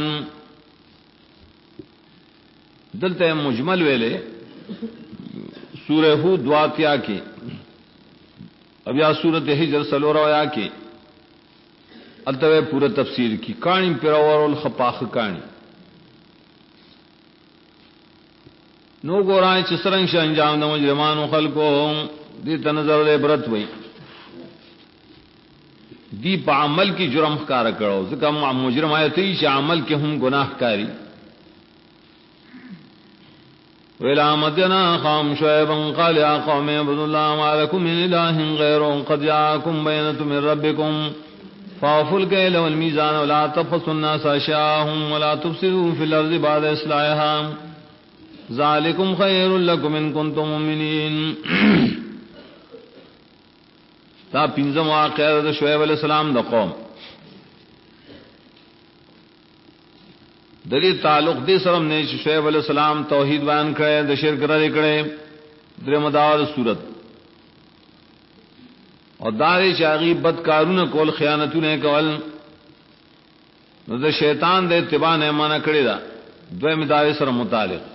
دلتے مجمل ویلے سورہ ہود دواتیا کی اب یا سورت ہجر سلوریا کی التوے پورا تفسیر کی کانی پیراور الخپاخ کانی نو گورائیں چسرنگ سے انجام دا مجرمان و خلقو دی تنظر دے برت وئی دی پا عمل کی جرم کار کرو ذکر مجرم آیتی چا عمل کے ہم گناہ کاری وَإِلَىٰ مَدْيَنَ أَخَاهُمْ شُعَيْبًا قَالَ يَا قَوْمِ اعْبُدُوا اللَّهَ مَا لَكُم مِّنْ إِلَٰهٍ غَيْرُهُ قَدْ جَاءَكُم بَيِّنَةٌ مِّن رَّبِّكُمْ فَأَوْفُوا الْكَيْلَ وَالْمِيزَانَ وَلَا تَبْخَسُوا النَّاسَ أَشْيَاءَهُمْ وَلَا تُفْسِدُوا فِي الْأَرْضِ بَعْدَ إِصْلَاحِهَا ذَٰلِكُمْ خَيْرٌ لَّكُمْ إِن كُنتُم مُّؤْمِنِينَ تا پنځم واقعہ د شعیب علیہ السلام د قوم دلی تعلق دې سره نه چې شعیب علیہ السلام توحید بیان کړي د شرک لري کړي درې مدار صورت او داري چاغي بدکارونه کول خیانتونه کول نو د شیطان د اتباع نه معنا کړی دا دوی مدار سره متعلق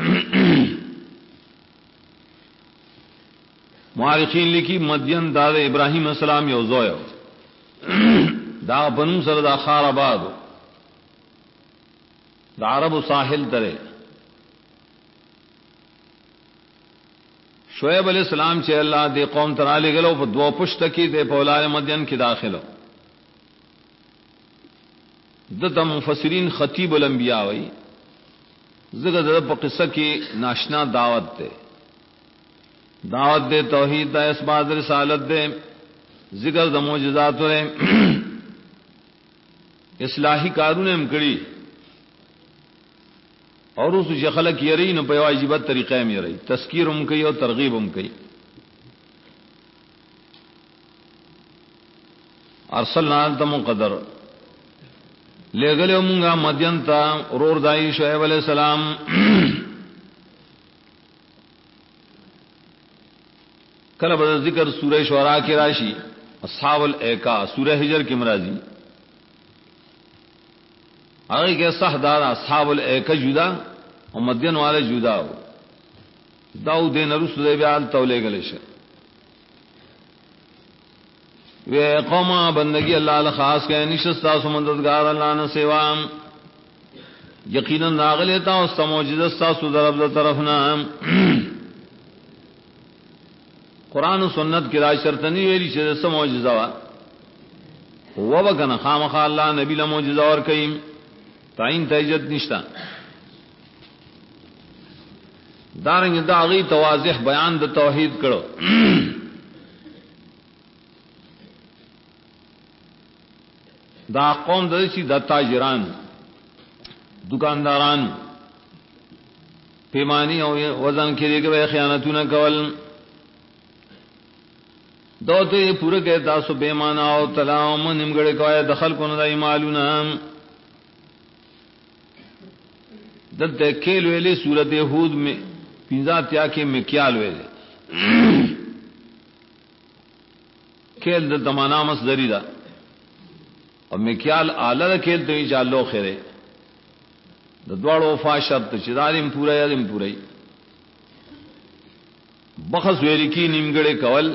مورخین لکی مدین دا ابراہیم السلام یو زویو دا بنو سره دا خار آباد دا عرب ساحل ترے شعیب علیہ السلام چے اللہ دے قوم ترالی گلو پا دو پشت کی دے پولار مدین کی داخلو دتا مفسرین خطیب الانبیاء وئی ذکر دا پا قصہ کی ناشنا دعوت دے دعوت دے توحید دا اثبات رسالت دے ذکر دا معجزات دے اصلاحی کارون ہم کری اور اس خلق یری نو په واجبات طریقې مې یری تذکیر هم کوي او ترغیب هم کوي ارسلنا تم قدر لګلې مونږه مدین ته اورور دای شعیب علیہ السلام کله به ذکر سورہ شعراء کې راشي اصحاب الایکا سورہ ہجر کې مرাজি هغه کې صحدار اصحاب الایکا جدا او مدین والے جدا ہو داؤد دین رسول بیال تولے گلش وی قوم بندگی اللہ الخاص کے نشستا سمنددگار اللہ نے سوا یقینا ناغلتا او سموجدستا سودرب در طرفنا قرآن و سنت کی رائے شرطنی ویلی چیز سموجزہ ہوا وکنا خامخا اللہ نبی لموجزہ اور کئیم تعین تیجت نشتا دارنگ دا غی تواضح بیان د توحید کرو دا قوم دسی د تاجران دکانداران پیمانی او وزن کې دغه خیانتونه کول دوته پوره کې تاسو بېمانه او تلاوم نیمګړې کوي دخل کو نه دای مالونه دلته کې ویلې سورته هود میں پینزاتیا کے مکیال ویلے کھیل دا تمانا مصدری دا اور مکیال آلہ دا کھیل تو ہی چالو خیرے دا دوار وفا شرط چدارم پورا یا دم پوری بخص ویلی کی نیمگڑے کول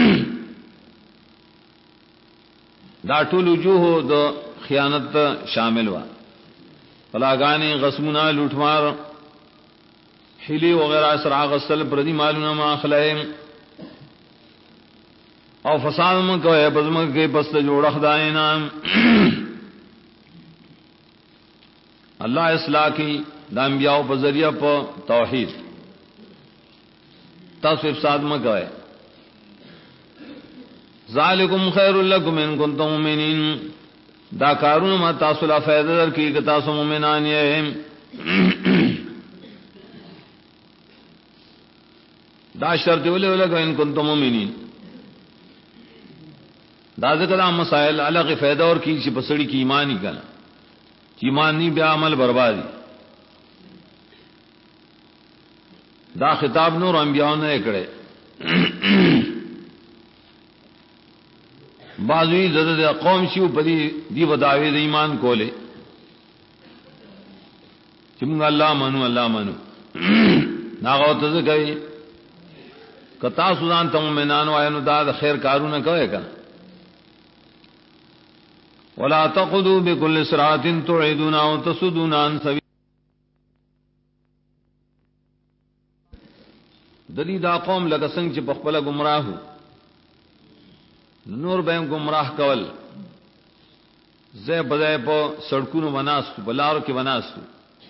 دا ټول وجوه دا خیانت شامل وا فلاگانی غصمنا لوٹمار حلی وغیرہ سرا غسل پردی معلوم ما خلائم او فساد من کو ہے بزم کے پس جوڑ خدائنا اللہ اصلاح کی دا انبیاء په ذریعہ په توحید تاسو افساد مکوئ ذالکم خیر لکم ان کنتم مؤمنین دا کارون ما تاسو لا فائدہ در کی کہ تاسو مومنان یې دا شرط ولې ان کنتم مؤمنین دا ذکر مسائل الگ فائدہ اور کی چې پسړی کی ایمان ہی کنا چې ایمان نہیں بیا عمل بربادی دا خطاب نور انبیاء نے کړه بعضوی زدد قوم شیو پدی دی بداوی دی ایمان کولے چمگا اللہ منو ناغو تذکوی کتا سودان تم مینانو آئینو دا خیر کارو نہ کوئے کنا ولا تقدوا بكل صراط تعيدون او تصدون عن سبيل دلی دا قوم لگا سنگ چ پخپل گمراہو نور بهم گمراه کول زه بدای په سړکونو وناستو بلارو کې وناستو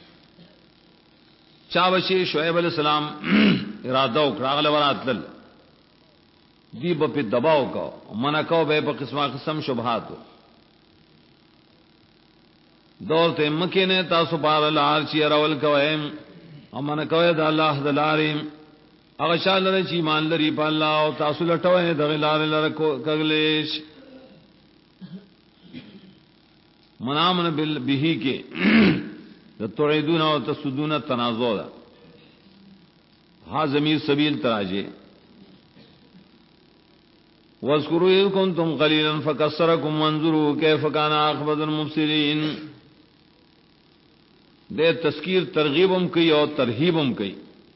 چا وشي شعیب علیہ السلام اراده وکړه وراتل دی په دباو کو منا کو به په قسمه قسم شبهات دولته مکه نه تاسو بار لار چی راول کویم امنه کوي د الله د لارې هغه شان لري چې ایمان لري په الله او تاسو لټوي د غلار لره کغلیش منامن به کې د توعدون او تسدون تنازع ها ضمیر سبیل تراجه واذكروا إذ كنتم قليلا فكسركم وانظروا كيف كان عاقبة المفسدين دے تذکیر ترغیبم کی اور ترہیبم کی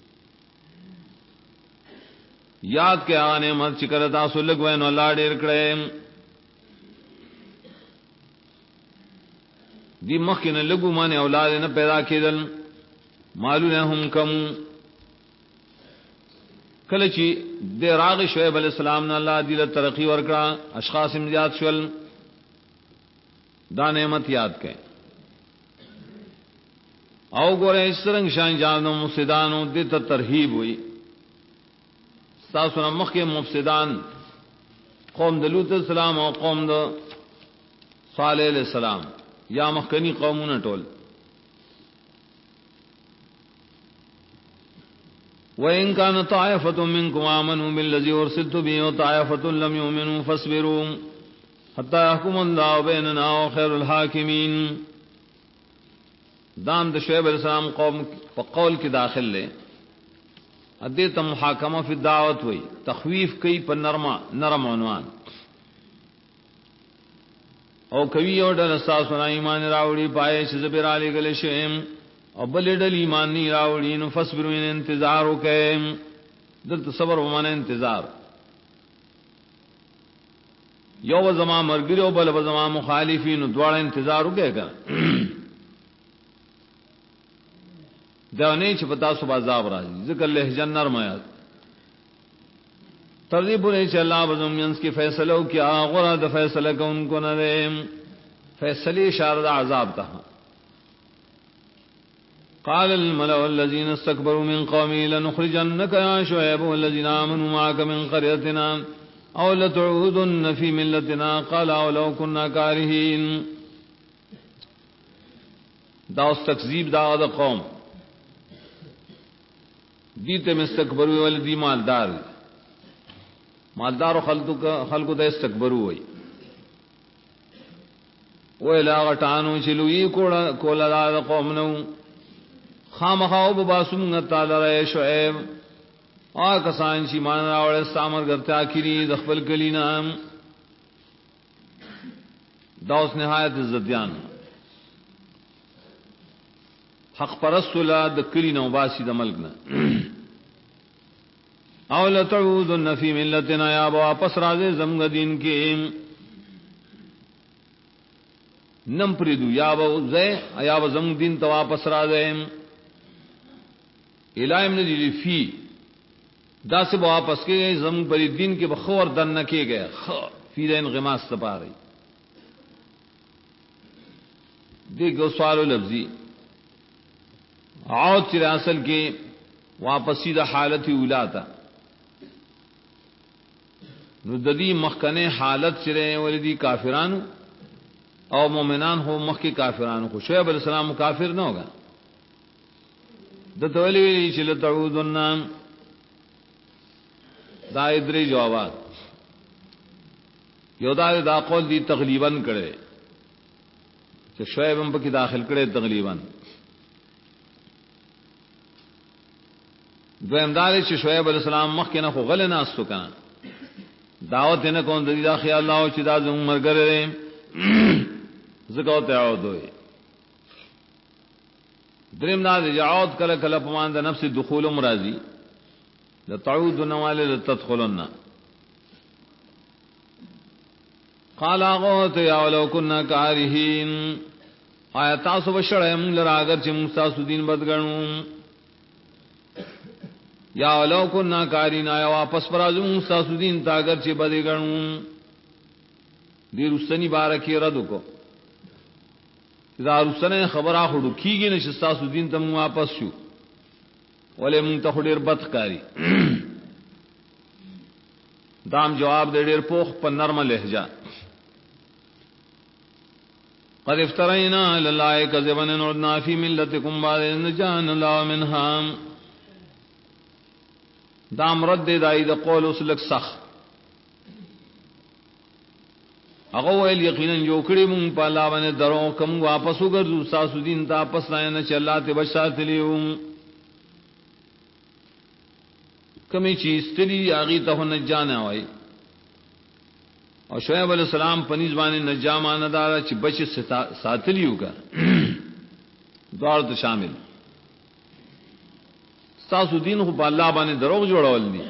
یاد کے آنے مت چکر تاسو لګوین الله ډیر کړه دی مخکنه لګو معنی اولاد نه پیدا کېدل مالونه هم کم کله چې د راغ شعیب علی السلام نه الله دی له ترقی ورکړه اشخاص امتیاز شول دا نعمت یاد کړه او ګوره سرنګ شان جانو مفسدانو د ته ترہیب ہوئی تاسو مخ کې مفسدان قوم د لوط السلام او قوم د صالح علیہ السلام یا مخکنی قومونه ټول وَإِن كَانَ طَائِفَةٌ مِّنكُمْ آمَنُوا بِالَّذِي أُرْسِلْتُ بِهِ وَطَائِفَةٌ لَّمْ يُؤْمِنُوا فَاصْبِرُوا حَتَّى يَحْكُمَ اللَّهُ بَيْنَنَا وَهُوَ خَيْرُ الْحَاكِمِينَ دام د شعیب علیہ السلام قوم په قول کې داخل لے ادیت محاکمہ فی الدعوت ہوئی تخویف کئی پر نرم عنوان او کوي او ډل اساسونه ایمان راوړي پای چې زبر علی گله شیم او بل ډل ایمان نه راوړي نو فصبروا ان انتظار وکئ دلته صبر ومنه انتظار یو زما مرګ او بل زما مخالفین دواړه انتظار وکئ دا نه چې پتا صبح عذاب راځي ذکر له جنر ما ترغیب نے چې الله بزمینس کی فیصلہ کیا غره د فیصلہ کوونکو نه ده فیصله اشاره د عذاب ته قال الملأ الذين استكبروا من قومه لنخرجنك يا شعيب والذين آمنوا معك من قريتنا او لتعودن في ملتنا قال اولو كنا كارهين دا تکذیب دا د قوم دیتے مستکبرو ولدی مالدار خلقو ته استکبرو وي ویلا غټانو چلوې کولا دا قوم نو خامخاو بباسم تعالی شعیب آ کسان چې مان راوړ سامر ګرتا کړي د خپل کلینا دا اوس نهایت عزتیان حق پرسولا د کلی نو باسی د ملک نه او لتعودن فی ملتنا یا واپس راځي زمغ دین کې نم پریدو یا وزه یا زمغ دین ته واپس راځي الایم نه دی فی دا سے واپس کې زمغ پر دین کې بخور دن نه کېږي فی د انغماس سپاره دی ګو سوالو لفظی عود چې اصل کې واپسی د حالت اولا تا نو د دې مخکنه حالت سره ولدي کافرانو او مؤمنان هو مخکې کافرانو خو شعیب علیہ السلام کافر نه ہوگا د تولی چې لتعودن دا درې جوابات یو دا قول دی تغلیبا کړي چې شعیب هم پکې داخل کړي تغلیبا دویم دا چې شعیب علیہ السلام مخکې نه خو غل نه استو کنه دعوت نه کوم د دې دا خیال لاو چې دا زموږ مرګره زکو ته عود وي دریم دا چې عود کله کله په مان د نفس دخول مرضی لتعودن ولتدخلن قال اغوت یا ولو كنا كارهين آیات تاسو بشړم لرا اگر چې موږ تاسو دین بدګنو یا ولو كنا كارهين یا واپس پرازو موږ تاسو دین تا اگر چې بدګنو دې رسنی بارکه رد کو دا رسنه خبره خړو کیږي نشه تاسو دین ته واپس شو ولې مونږ ته ډېر بدکاری دام جواب دې ډېر پوخ په نرمه لهجه قد افترينا لله كذبا نعدنا في ملتكم بعد ان جاءنا الله منها دام رد دای د قول وسلک صح هغه ویل یقینا جو کړي مونږ په الله باندې درو کوم واپس وګرځو تاسو دین ته واپس نه چې الله ته بشاتلیو کمی چیز تلی آغی تہو نجانا ہوئی اور شعیب علیہ السلام پنیز بانے نجامان دارا چی بچ ساتلیو کا دوار تو شامل ستاسو دین خو پا اللہ بانے دروغ جوڑا والنی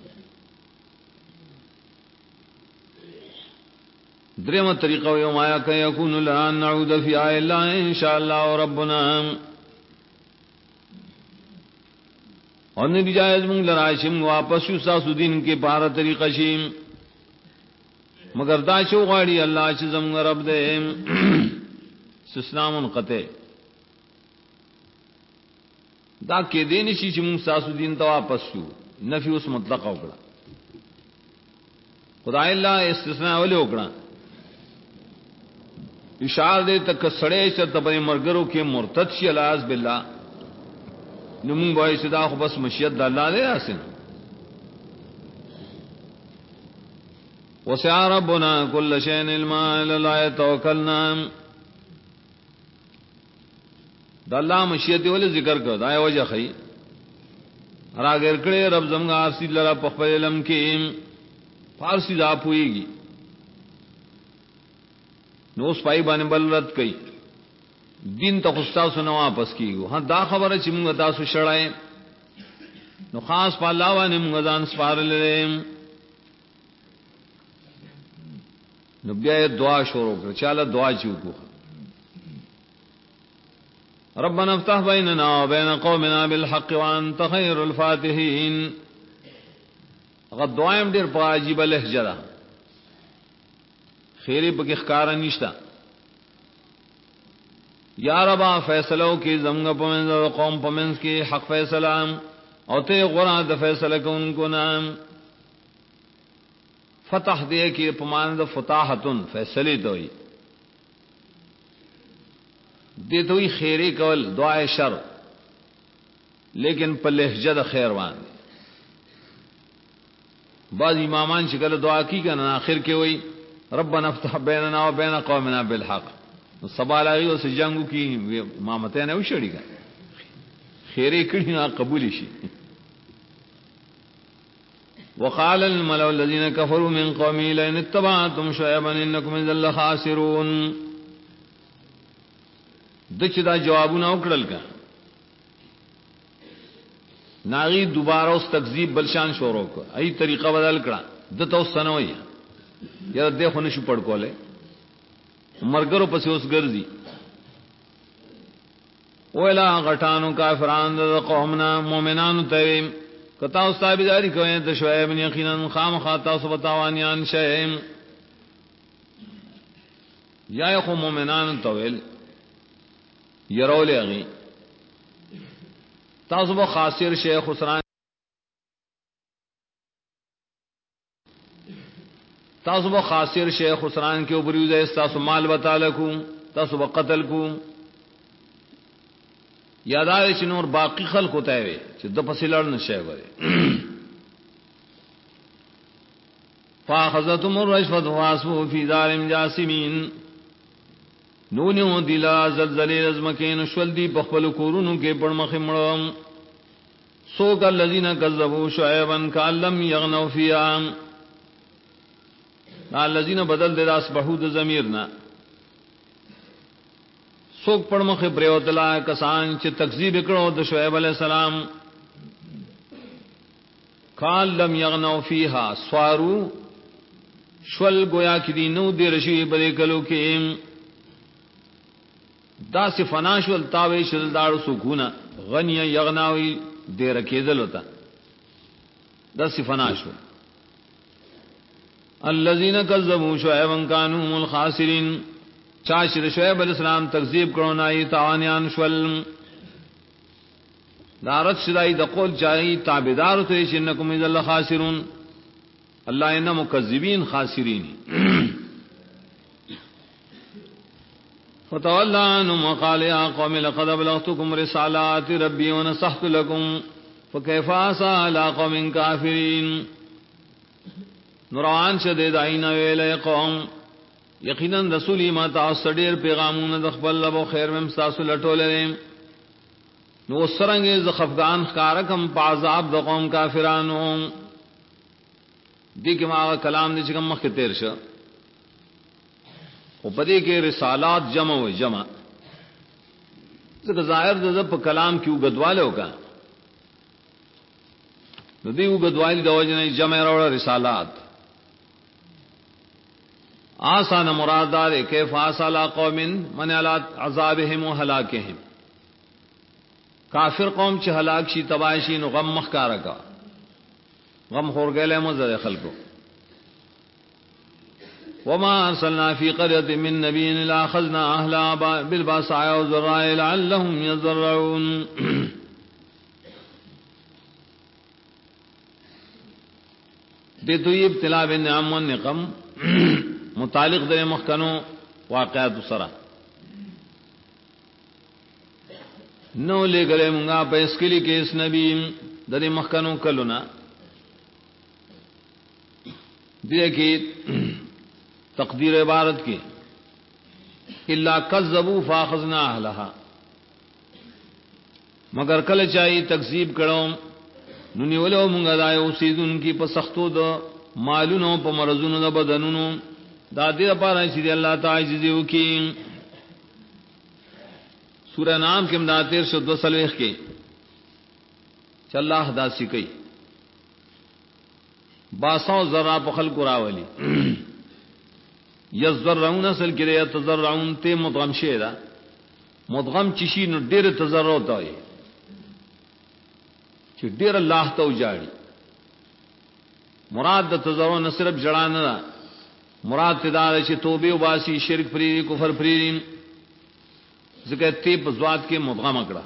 دریم طریقہ یوم آیا کہ یکون لان نعود فی آئی اللہ انشاءاللہ ربنا اور نہیں جائز مونگ لرائشم واپس شو ساسو دین کے پارا طریقہ شیم مگر دا شو غاڑی اللہ چزم رب دے سسلام قطع دا کے دین شی چی مونگ ساسو دین تا واپس شو نفی اس مطلق اکڑا خدا اللہ استثناء ولی اکڑا اشار دے تک سڑے چرتا پر مرگروں کے مرتد شی العاذ باللہ نمون بھائی صدا خو بس مشیت د الله دے اسن وسع ربنا كل شيء علما لا يتوكلنا د الله مشیت ول ذکر کړه دا وجه خی راګر کړه رب زمغه ارسی لرا په خپل علم کې فارسی دا پويږي نو سپای باندې بلرت کوي دین ته خستا سو واپس کیږي ها دا خبره چې موږ تاسو شړای نو خاص په الله باندې موږ ځان سپارلې نو بیا دعا شروع کړ چاله دعا چوکو ربنا افتح بيننا وبين قومنا بالحق وانت خير الفاتحين غد دعایم ډیر په عجیب لهجه ده خیره په ښکارا نشتا یا ربا فیصلو کی زمغ پمنز قوم پمنز کی حق فیصلہ او تے غرا د فیصلہ کون کو نام فتح دے کی پمانند فتاحتن فیصلے دوئی دے توئی خیری کول دعائے شر لیکن په لهجه د خیر باندې بعض امامان چې کله دعا کی کنه اخر کې وای ربنا افتح بیننا وبین قومنا بالحق سبا لاغي او سجنګو کی امامته نه وشړي خیره کړي نه قبول شي وقال الملأ الذين كفروا من قومه لئن اتبعتم شعيبا انكم اذا لخاسرون دچ دا جوابونه وکړل کا ناغي دوباره اوس تکذیب بلشان شروع کو ای طریقہ بدل کړه دته اوس سنوي یا دغه نشو پړ کوله مرګرو پسې اوس ګرځي ولا غټانو کافرانو د قومنا مؤمنانو ته کتا اوس تابعداري کوي د شعیب یقینا خام خاطا سبتاوانیان شیم یا خو مؤمنانو ته ویل يرول یغي تاسو به خاسر شیخ خسران تاسو به خاسر شیخ خسران کې وبریو تاسو مال وتعالکو تاسو به قتل کو یادای چې نور باقی خلق ہوتا ہے چې د پسې لړ نشي وره فاخذتم الرشوه واسفوا في دار جاسمين نونیو دلا زلزلې ازمکین شول دی بخبل کورونو کې پړمخ مړم سوق الذين كذبوا شعيبا كان لم يغنوا فيها الذين بدل د اصبحوا د ضمیرنا سوق پړمخ پریوتلا کسان چې تکذیب کړو د شعیب علی السلام قال لم يغنوا فيها سوارو شول گویا کې دینو د رشی بلې کلو کې دا صفناش ول تاوي شل داړو سکونه غنی یغناوی دیر کېدل ہوتا دا صفناش ول الذين كذبوا شعيبا كانوا هم الخاسرين چاشر شعیب علیہ السلام تکذیب کړو نه تاوانیان شول دارت شدای د قول چای تابعدار ته چې انکم اذا خاسرون الله ان مکذبین خاسرین فتولى عنهم وقال يا قوم لقد بلغتكم رسالات ربي ونصحت لكم فكيف عصى على قوم كافرين نوران شدید عین ویل قوم یقینا رسول ما تاسو ډیر پیغامونه د خپل لبو خیر مم تاسو لټولې نو سرنګ ز خفغان خارکم په عذاب د قوم کافرانو دې کې ما کلام دې چې کوم مخ تیر شه او پدې کې رسالات جمع و جمع ځکه ظاهر د په کلام کې وګدواله وکا نو دې وګدوالي د وجه نه جمع راوړل رسالات آسان مراد دار کیف آسال قوم من علات عذابهم وهلاكهم کافر قوم چې هلاک شي تباہ شي نو غم مخکاره کا غم خورګله مزه خلکو وما ارسلنا في قريه من نبي الا اخذنا اهلها بالباساء والضراء لعلهم يضرعون دې دوی ابتلاء بالنعم والنقم متعلق د مخکنو واقعات سره نو لګلې مونږه په اسکلی کې اس نبی د مخکنو کلونه دې کې تقدیر عبارت کی الا کذبوا فاخذنا اهلها مگر کله چای تکذیب کړو نو نیولو مونږه دایو سیدون کی په سختو د مالونو په مرزونو د بدنونو دا دې لپاره چې الله تعالی عزیز وکي سورہ نام کې مداتیر شو 2 کې چې الله داسي کوي باسو ذرا په خلق راولي یذرعون اصل کې یتذرعون ته مدغم شه دا مدغم چشي نو ډېر تذرع وتاي چې ډېر الله ته وجاړي مراد د تذرع نه صرف جړان نه مراد تدار چې توبه وباسي شرک پری کفر پری ذکر تی په زوات کې مدغم کړه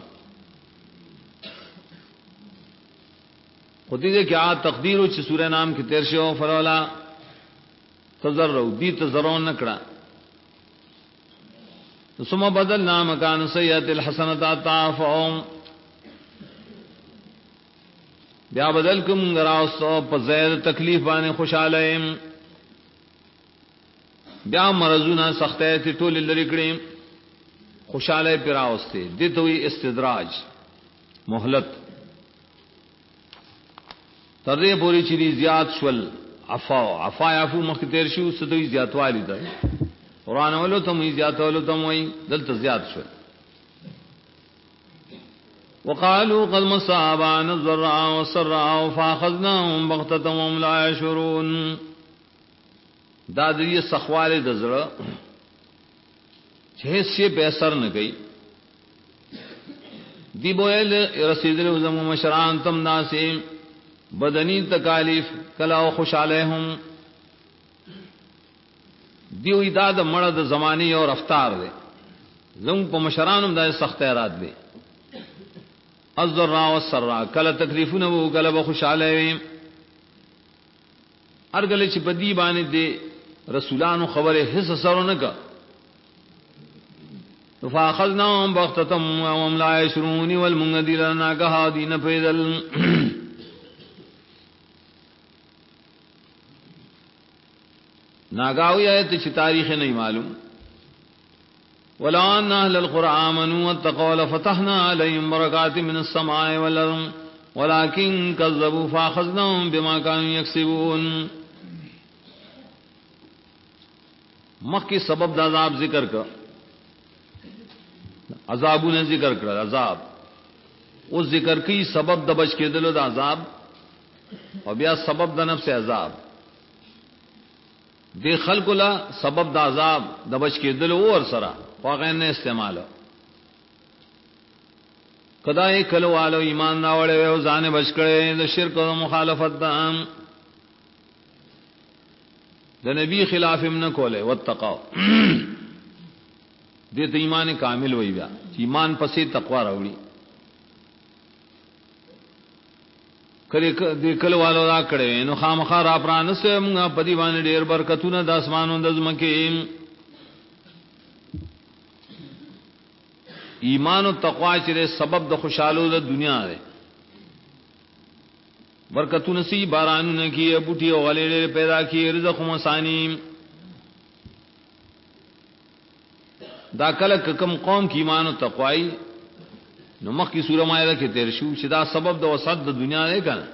خودی دې کې تقدیر او چې سورہ نام کې تیر شو فرولا تزرعو دی تزرعون نکڑا ثم بدلنا مکان سیئات الحسنات تعافهم بیا بدل کوم غراوسو په زیر تکلیف باندې خوشاله بیا مرزونه سختۍ ته ټول لری کړي خوشاله پیراوسته دته وی استدراج مهلت ترې پوری چي زیات شول عفو مختیر شو ستوي زیاتوالی ده قران ولو ته مې زیاتولو ته مې دلته زیات شو وقالوا قد مصابنا الضراء والسراء فاخذناهم بغتة وهم لا يشعرون دا دې سخواله د زړه چې څه به اثر نه کوي دی بوئل رسیدل زمو مشران تم ناسیم بدنی تکالیف کلا او خوشاله هم دیو ایداد مړه د زمانی او رفتار دی زم په مشرانم د سخت اراد دی الضراء والسراء کله تکلیفونه وو کله خوشاله وي ارګل چې بدی باندې دي رسولانو خبره هیڅ سره نه کا فاخذناهم بغتة وهم لا يشعرون والمنذر لنا كهادين فيذل ناگاوی آیت چی تاریخ نہیں معلوم وَلَا أَنَّ أَهْلَ الْقُرْآنِ آمَنُوا وَاتَّقَوْا لَفَتَحْنَا عَلَيْهِمْ بَرَكَاتٍ مِّنَ السَّمَاءِ وَالْأَرْضِ وَلَكِن كَذَّبُوا فَأَخَذْنَاهُمْ بِمَا كَانُوا يَكْسِبُونَ مخی سبب دا عذاب ذکر کر عذابوں نے ذکر کر عذاب اس ذکر کی سبب د بچ کے دلو دا عذاب اور بیا سبب د نفس عذاب دے خلق لا سبب دا عذاب د بچ کے دلو اور سرا واقع نے استعمال کدا ایک کلو والو ایمان نہ وڑے او زانے بچ کڑے د شرک و مخالفت دام د نبی خلاف امن کولے واتقوا دے تو ایمان کامل وئی بیا ایمان پسې تقوا راوړي کله دې کله والو را کړي نو خامخا را پران سه موږ په دې باندې ډېر برکتونه د اسمانونو د زمکه ایمان او تقوا چې سبب د خوشحالو د دنیا ده برکتونه سی بارانونه کی بوټي او غلې پیدا کی رزق مسانی دا کله کم قوم کی ایمان او تقوی نو مخ کی سوره مائده کې تیر شو چې دا سبب د وسط د دنیا نه کنه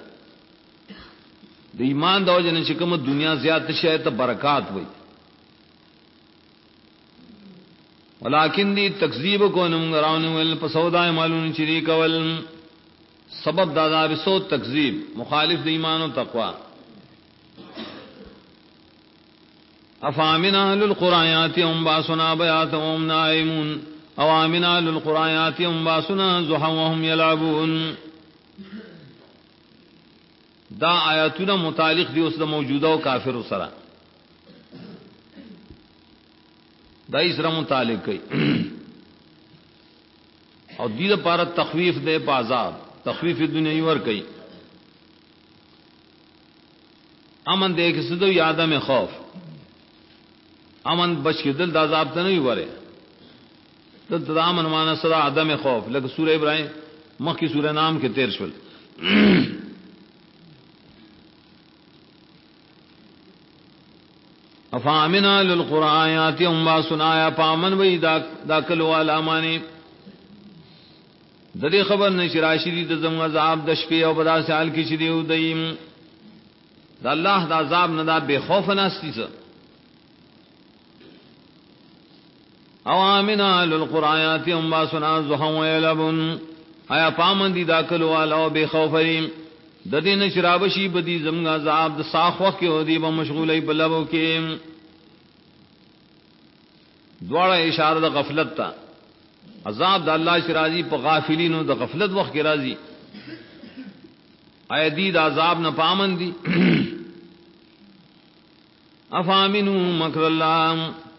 د ایمان د وجه نه چې کوم دنیا زیات شي ته برکات وي ولکن دی تکذیب کو نم غراون ول پسودا مالون چری کول سبب د عذاب سو تکذیب مخالف د ایمان او تقوی افامن اهل القرآن هم باسنا بياتا وهم نائمون اوامن اهل القرآن هم باسنا ضحى وهم يلعبون دا آیاتونه متعلق دی اوس د موجوده او کافر سره دا سره متعلق کوي او دې لپاره تخفیف دی په عذاب تخفیف دنیوي ور کوي امن دې کې سدو یاد میں خوف امن بچ کے دل دا عذاب ته نه وره دل امن معنا صدا عدم خوف لکه سورہ ابراہیم مخ کی سورہ نام کے تیر شول افامنا للقرآن یاتهم باسنا یا پامن وی دا کلو علامانی د دې خبر نشراشی دي د زم عذاب د شپې او بدا سال کی شدی او دیم د الله د عذاب نه دا بے خوف ناستی څه اوامنا للقرآن هم باسنا ضحى ويلعبون آیا پامن دي دا کلو والا بے خوف ریم د دې نشراب شي بدی زم عذاب د صاخ وخت کې او دی به مشغولې بلبو کې دواړه اشاره د غفلت ته عذاب د الله شرازی په غافلینو د غفلت وخت کې راځي آیا دې د عذاب نه پامن دي افامنو مکر الله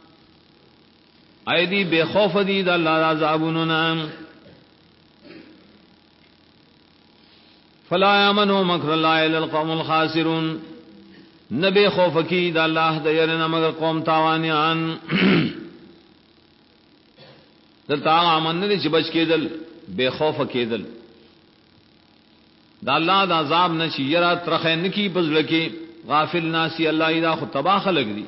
آیا دې بے خوف دي د الله عذابونو نام فلا یامنوا مکر الله الا القوم الخاسرون نبی خوف کی د الله د يرنا مگر قوم تاوانیان دلتا امن نه چې بچ کېدل بے خوف کېدل د الله د عذاب نشي یرا ترخه نکی بزړه کې غافل ناسی الله اذا خو تباہ خلق دي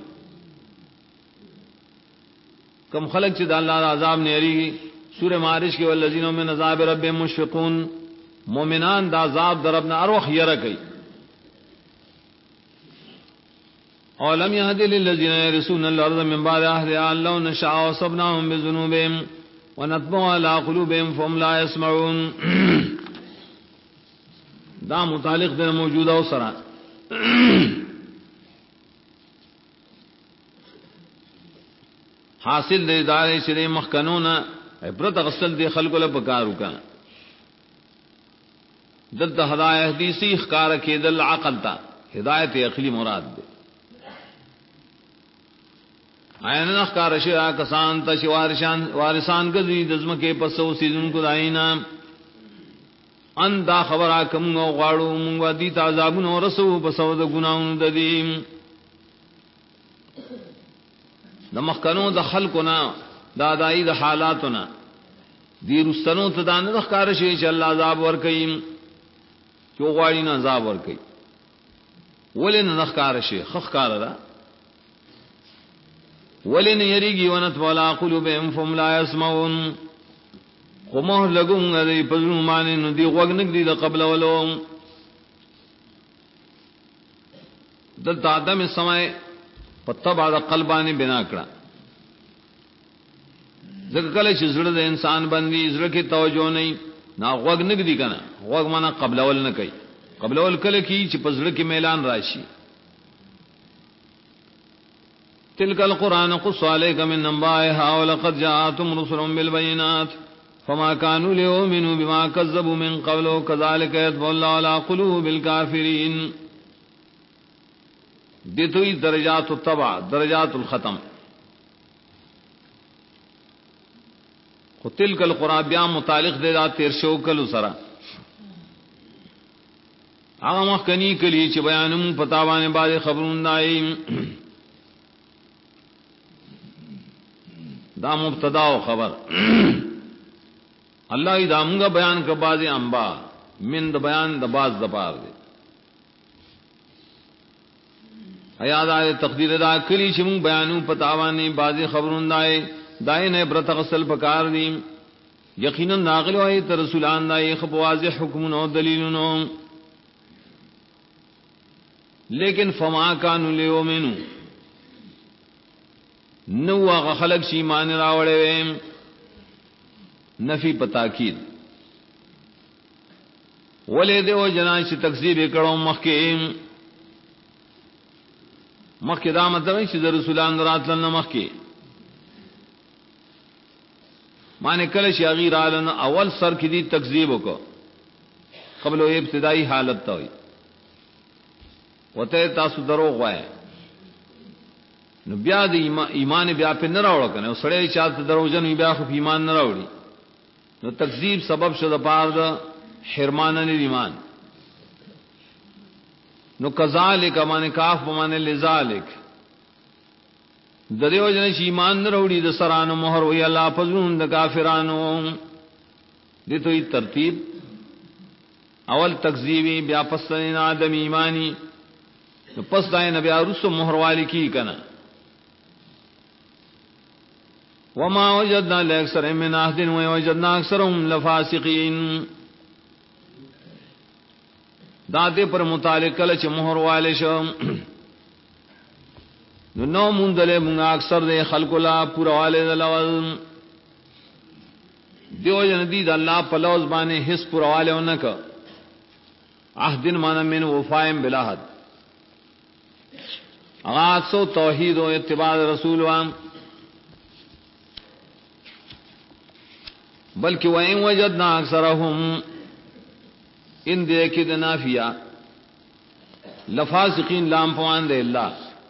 کم خلق چې د الله د عذاب نه یریږي سورہ معارج کې والذین من عذاب ربهم مشفقون مومنان دا عذاب دربنا اروخ یره کوي اولم يهد للذين يرثون الارض من بعد اهلها ان لو نشاء اصبناهم بذنوبهم ونطبع على قلوبهم فهم لا يسمعون دا متعلق د موجوده او سره حاصل د ادارې شری مخکنونه عبرت غسل دی خلکو له پکارو کنه دلته هدايه حدیثی اخکار کېدل عقل تا هدایت عقلی مراد ده عین اخکار شي کسان ته وارثان غزي دزمکه پسو سيزون کو داینا ان دا خبره کوم غواړو موږ دي عذابونو رسو بسو د ګناونو د دې د مخکنو د خلقنا دا دای د حالاتنا دی رستنو ته دان د ښکار شي چې الله عذاب ور کوي چې غواړي نه عذاب ور کوي ولن نه ښکار شي خخکار را ولن یریږي ونت ولا قلوبهم فهم لا يسمعون قومه لګون غي پزړو باندې نو دی وګ نګ دی د قبل ولو د آدم سمای پته بعد قلبانی بنا کړه ځکه کله چې زړه د انسان باندې زړه کې توجه نه نا وګ نګ دی کنه وګ معنا قبل ول نه کوي قبل ول کله کی چې پزړه کې میلان راشي تلك القرآن قص عليك من انبائها ولقد جاءتهم رسل بالبينات فما كانوا ليؤمنوا بما كذبوا من قبل وكذلك يطبع الله على قلوب الكافرين دتوی درجات التبع درجات الختم تلك القرآن بیا متعلق دے دا تیر شو کلو سرا هغه مخکنی کلی چې بیانم پتا باندې باندې خبرون دای دا مبتدا او خبر الله ای دامغه بیان ک بازي انبا من د بیان د باز د پار دی ایا دا تقدیر دا کلی چې مون بیانو پتاوانی بازي خبرون دای نه برت غسل پکار دی یقینا ناغلو ای تر رسولان دای خپ واضح حکمونو دلیلونو لیکن فما کانوا لیؤمنو نو هغه خلق شي ایمان راوړې نفی پتاکید ولې دیو جنا چې تکذیب کړو مخکې دا مطلب چې رسولان راتلل مخکې معنی کله چې غیر علن اول سر کې دي تکذیب وکړه قبل او ابتدائی حالت ته وي وته تاسو دروغ وای نو بیا د ایمان بیا په نه راوړ کنه سړی چې تاسو دروژن بیا خو ایمان نه راوړي نو تکذیب سبب شو د پاره د حرمان ایمان نو کذالک معنی کاف معنی لذالک دریو جن چې ایمان نه وروړي د سرانو مہر وی الله فزون د کافرانو دې ته ترتیب اول تکذیبی بیا پس نه ادم ایمانی نو پس دای نبی ارسو مہر والی کی کنا وما وجدنا لاکثر من عهد ووجدنا اکثرهم لفاسقین دا دې پر متعلق کله چې مہر والے شو نو مونږ له اکثر د خلکو لا پورا والے دلول دیو جن دي د الله په لوز باندې هیڅ پورا والے ونک عهد معنا من وفایم بلاحد اغاثو توحید او اتباع رسول وام بلکہ وَإِن وَجَدْنَا أَكْثَرَهُمْ ان دے کې د نافیہ لفاسقین لام فوان دے اللہ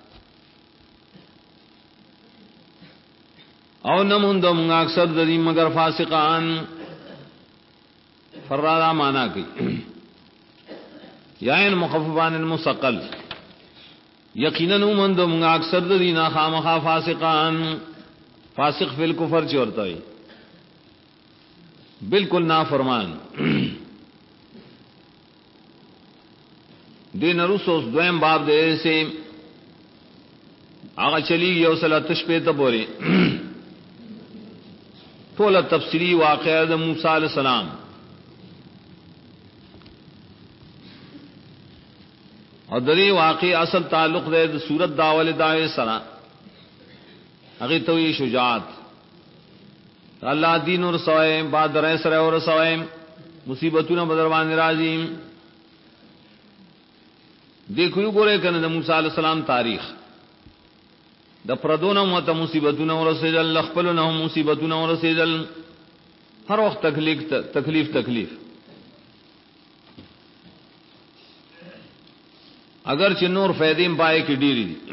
او نموندم اکثر دری مگر فاسقان فرادا مانا کی یعن مخففان المثقل یقینا نموندم اکثر دری نا خامخا فاسقان فاسق فی الکفر چورتا ہے بالکل نافرمان دین رسوس دویم باب دے سے آغا چلی یو سلا تشپے تبوری تولا تفسیری واقعہ دا موسیٰ علیہ السلام اور دری واقعی اصل تعلق دے دا سورت داول داوے سرا اگی توی شجاعت اللہ دین اور سوائے بعد رہ سرے اور سوائے مصیبتون بدروان رازیم دیکھو یو گورے کنے دا موسیٰ علیہ السلام تاریخ دا پردونا موتا مصیبتون ورسیدل لخپلونا هم مصیبتون ورسیدل ہر وقت تکلیف اگرچہ نور فیدیم پائے کی ڈیری دی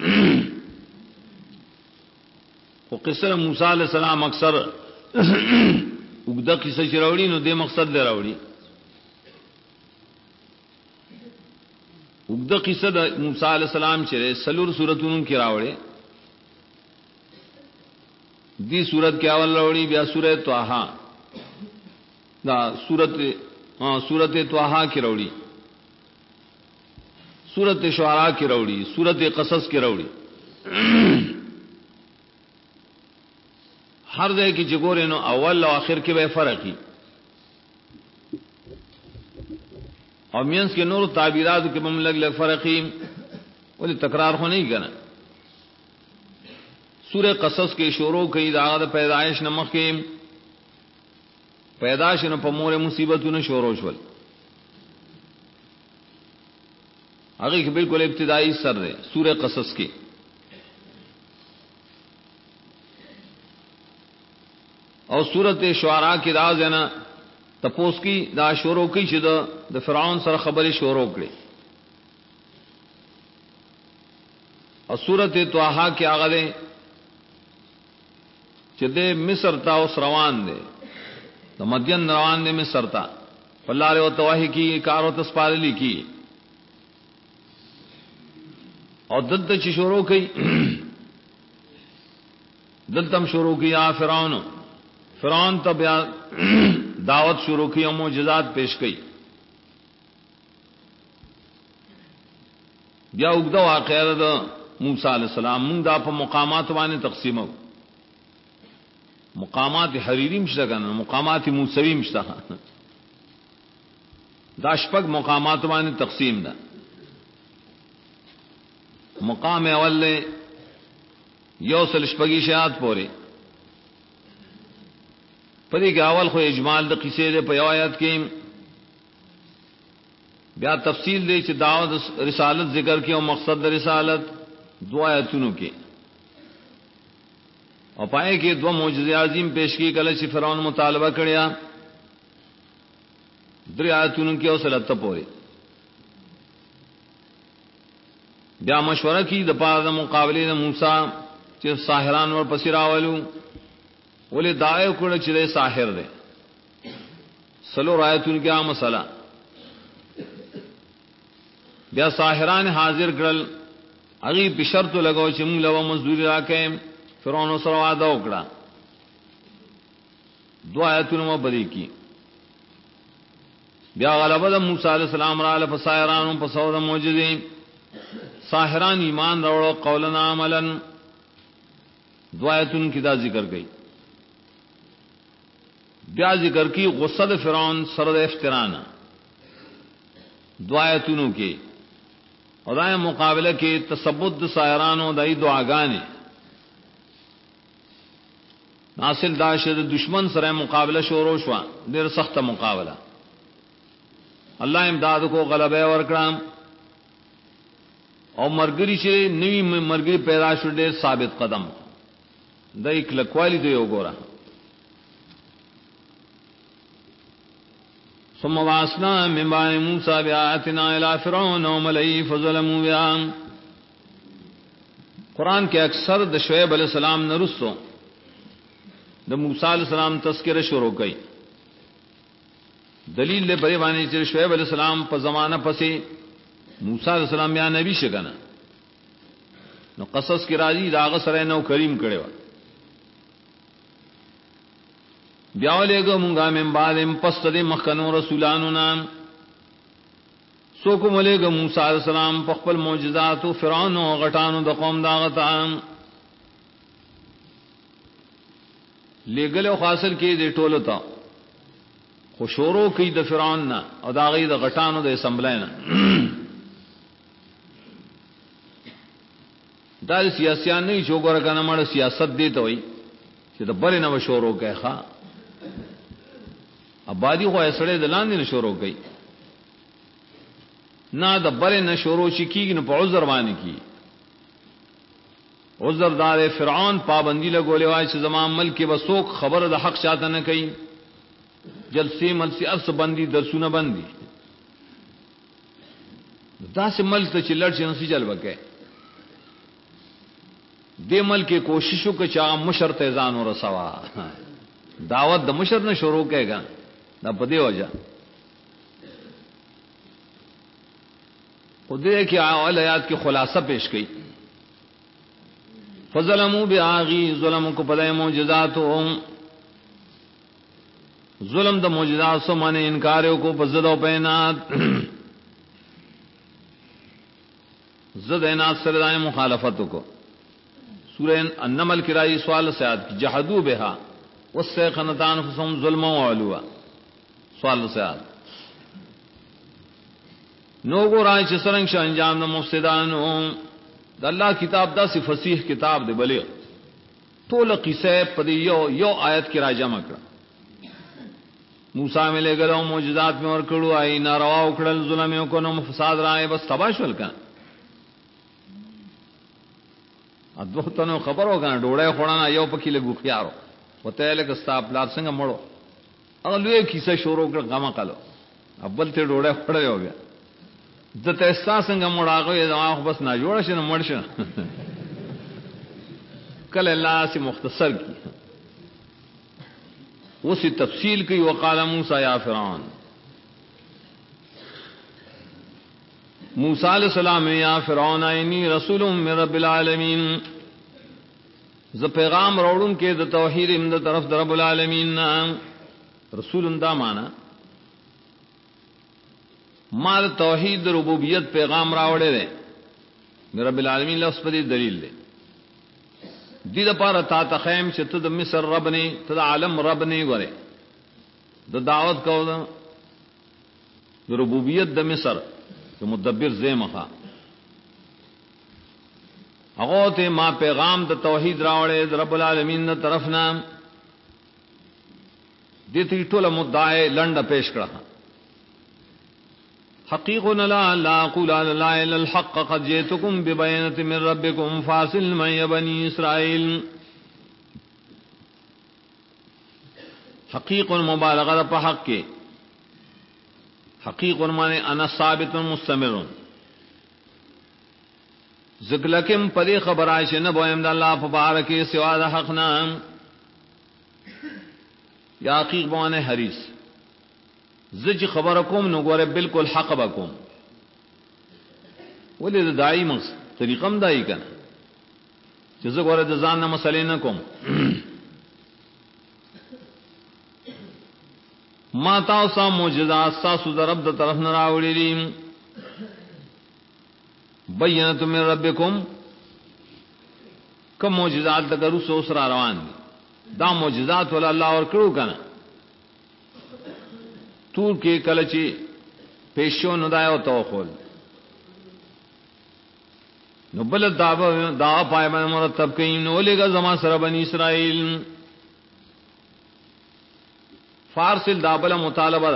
وہ قصر موسیٰ علیہ السلام اکثر اگدہ قصہ چراوڑی نو دے مقصد دے راوڑی وګد قصه د موسی علی السلام چې سلور سورتونو کې راوړې دی سورت کې اول راوړي بیا سورۃ طه دا سورۃ طه کې راوړي سورۃ شعراء کې راوړي سورۃ قصص کې راوړي ہر ځای کې چې ګورې نو اول او اخر کې به فرقي او مینس کې نور تعبیرات کې هم لګ لګ فرقي ولې تکرار خو نه کنا سورہ قصص کې شروع کړي دا د پیدائش نمخ کې پیدائش نه په مور مصیبتونو شروع شول هغه کې بالکل ابتدائی سر ده سورہ قصص کې او سورۃ شعراء کې راز نه تپوس کی دا شروع کی چې د فرعون سره خبرې شروع کړي او سورۃ طه کې هغه ده چې د مصر تا اوس روان دي د مدین روان دي مصر تا الله له توحی کی کارو تسپارلی کی او دلته چې شروع کړي دلته شروع کی یا فرعون ته بیا دعوت شروع کی او معجزات پیش کړي بیا وګدا واقعه د موسی علی السلام موږ دا په مقامات باندې تقسیمو مقامات حریری مشته کنه مقامات موسوی مشته دا شپږ مقامات باندې تقسیم ده مقام اول یوصل شپږی شهادت پورې پدې کې اول خو اجمال د قصې ده په آیات کې بیا تفصیل دی چې دعوت رسالت ذکر کې او مقصد د رسالت دو آیاتونو کې او پای کې دو معجزې عظیم پیش کی کله چې فرعون مطالبه کړیا درې آیاتونو کې اوسلت پورې بیا مشوره کی د پاره د مقابله د موسی چې ساحران ور پسې راولو ولې دایو کړه چې ساحر دی سلو آیاتونو کې عام مسله بیا ساحران حاضر کړل هغه په شرط لګاو چې موږ له مزدوري راکې فرعون سره وعده وکړه دو آیاتونه مبدی کی بیا غلبه د موسی علی السلام را له ساحرانو په سودا معجزې ساحران ایمان راوړو قولنا عملا دو آیاتونه کې دا ذکر کړي بیا ذکر کی غصه د فرعون سره د افترانا دو آیاتونو کې او دا مقابله کې تثبت د ساحرانو دای دعاګانې حاصل داشه د دشمن سره مقابله شروع شو ډېر سخت مقابله الله امداد کو غلبه ورکړم او مرګري چې نوی مرګري پیدا شو ډېر ثابت قدم د یک لکوالی دی وګوره ثم واسنا من بعد موسى بآياتنا الى فرعون وملئه فظلموا بها قران کې اکثر د شعیب علیہ السلام نرسو د موسی علیہ السلام تذکرہ شروع کړي دلیل له بری باندې چې شعیب علیہ السلام په زمانہ پسې موسی علیہ السلام یا نبی شګنه نو قصص کې راځي داغه سره نو کریم کړي بیا ولېګو مونږه من بعدم پس د مخکنو رسولانو نام سو کوم ولېګو موسی علیہ السلام په خپل معجزات او فرعون او غټانو د قوم داغه تام لګلو خاصل کې د ټولو ته خوشورو کې د فرعون نه او داغه د غټانو د اسمبلی نه دا سیاسيان نه جوګور کنه مړ سیاست دی ته وای چې د بل نه وشورو کوي ښا آبادی خو اسړې د لاندې نه شروع کړي نه د بل نه شروع شي کیږي نو په عذر باندې کی عذر دار فرعون پابندی لګولې وای چې زمام ملک کې وسوک خبر د حق شاته نه کوي جلسې ملسي ارس بندي درسونه بندي داسې ملک ته چې لړ شي نو سي جل وکړي دې ملک کې کوشش وکړه چې مشر ته ځان ورسوا دعوت د مشر نه شروع کېږي دا په دې وجه خدای کی اول آیات کی خلاصہ پیش کی فظلموا باغی ظلم کو پدای معجزات ظلم د معجزات سو معنی انکار کو پزد او بینات زد اینات سردائے مخالفت کو سورہ النمل کی رائی سوال سے آد کی جحدو بہا والسیقنت انفسهم ظلم و علوا سوال سے آد نو گو رائے چھ سرنگ شا انجام دا مفسدانو دا اللہ کتاب دا سی فصیح کتاب دے بلیغ طول قصہ پدی یو آیت کی رائے جمع کرا موسیٰ میں لے گلو موجزات میں اور کڑو آئی ناروا اکڑل ظلمیوں کو نو فساد رائے بس تباشول کن ادو تنو خبر ہو گا ڈوڑے خوڑانا یو پکی لگو خیارو وتے لک ستا پلار څنګه مړو هغه لوی کیسه شروع کړ غما کالو ابل ته ډوړې خړې ہو گیا دته احساس څنګه مړاغه دا بس نه جوړ شنه مړ شنه کله الله سي مختصر کی وہ سی تفصیل کی وقال موسی یا فرعون موسی علیہ السلام یا فرعون انی رسول من رب العالمین ز پیغام روڑن کے د توحید امد طرف د رب العالمین رسول دا مانا مال توحید ربوبیت پیغام راوڑے دے رب العالمین لفظ پر دلیل دے دی دا پارا تا تخیم چھ تد مصر رب نے تد عالم رب نے گورے دا دعوت کو دا ربوبیت دا مصر کہ مدبر زیم خواہ اغوت ما پیغام دا توحید راوڑے دا رب العالمین دا طرفنا دیتی ٹول مدعائے لنڈ پیش کرا حقیقنا لا اقول على الله الا الحق قد جئتكم ببينة من ربكم فاصل من بني اسرائيل حقیق مبالغہ پا حق کے حقیق مانے انا ثابت مستمر ذکلکم پدی خبر عائشہ نبویم دا اللہ فبارکی سوا دا حقنا یا حقیق بوانے حریص زج خبرکم نگورے بالکل حق بکم ولی دا دائی مقصد طریقم دائی کنا جزا گورے دا زاننا مسئلے نکم ما تاوسا موجزات ساسو دا رب دا طرف نراوڑی لیم بینت من ربکم کم موجزات دا کرو سوسرا روان دی دا موجزات والا اللہ اور کرو کنا تور کے کلچی پیشو ندایو توخول نو بلد دعا پائے میں مرتب کئیم نو لے گا زمان سر بنی اسرائیل فارسل دا بلا مطالبہ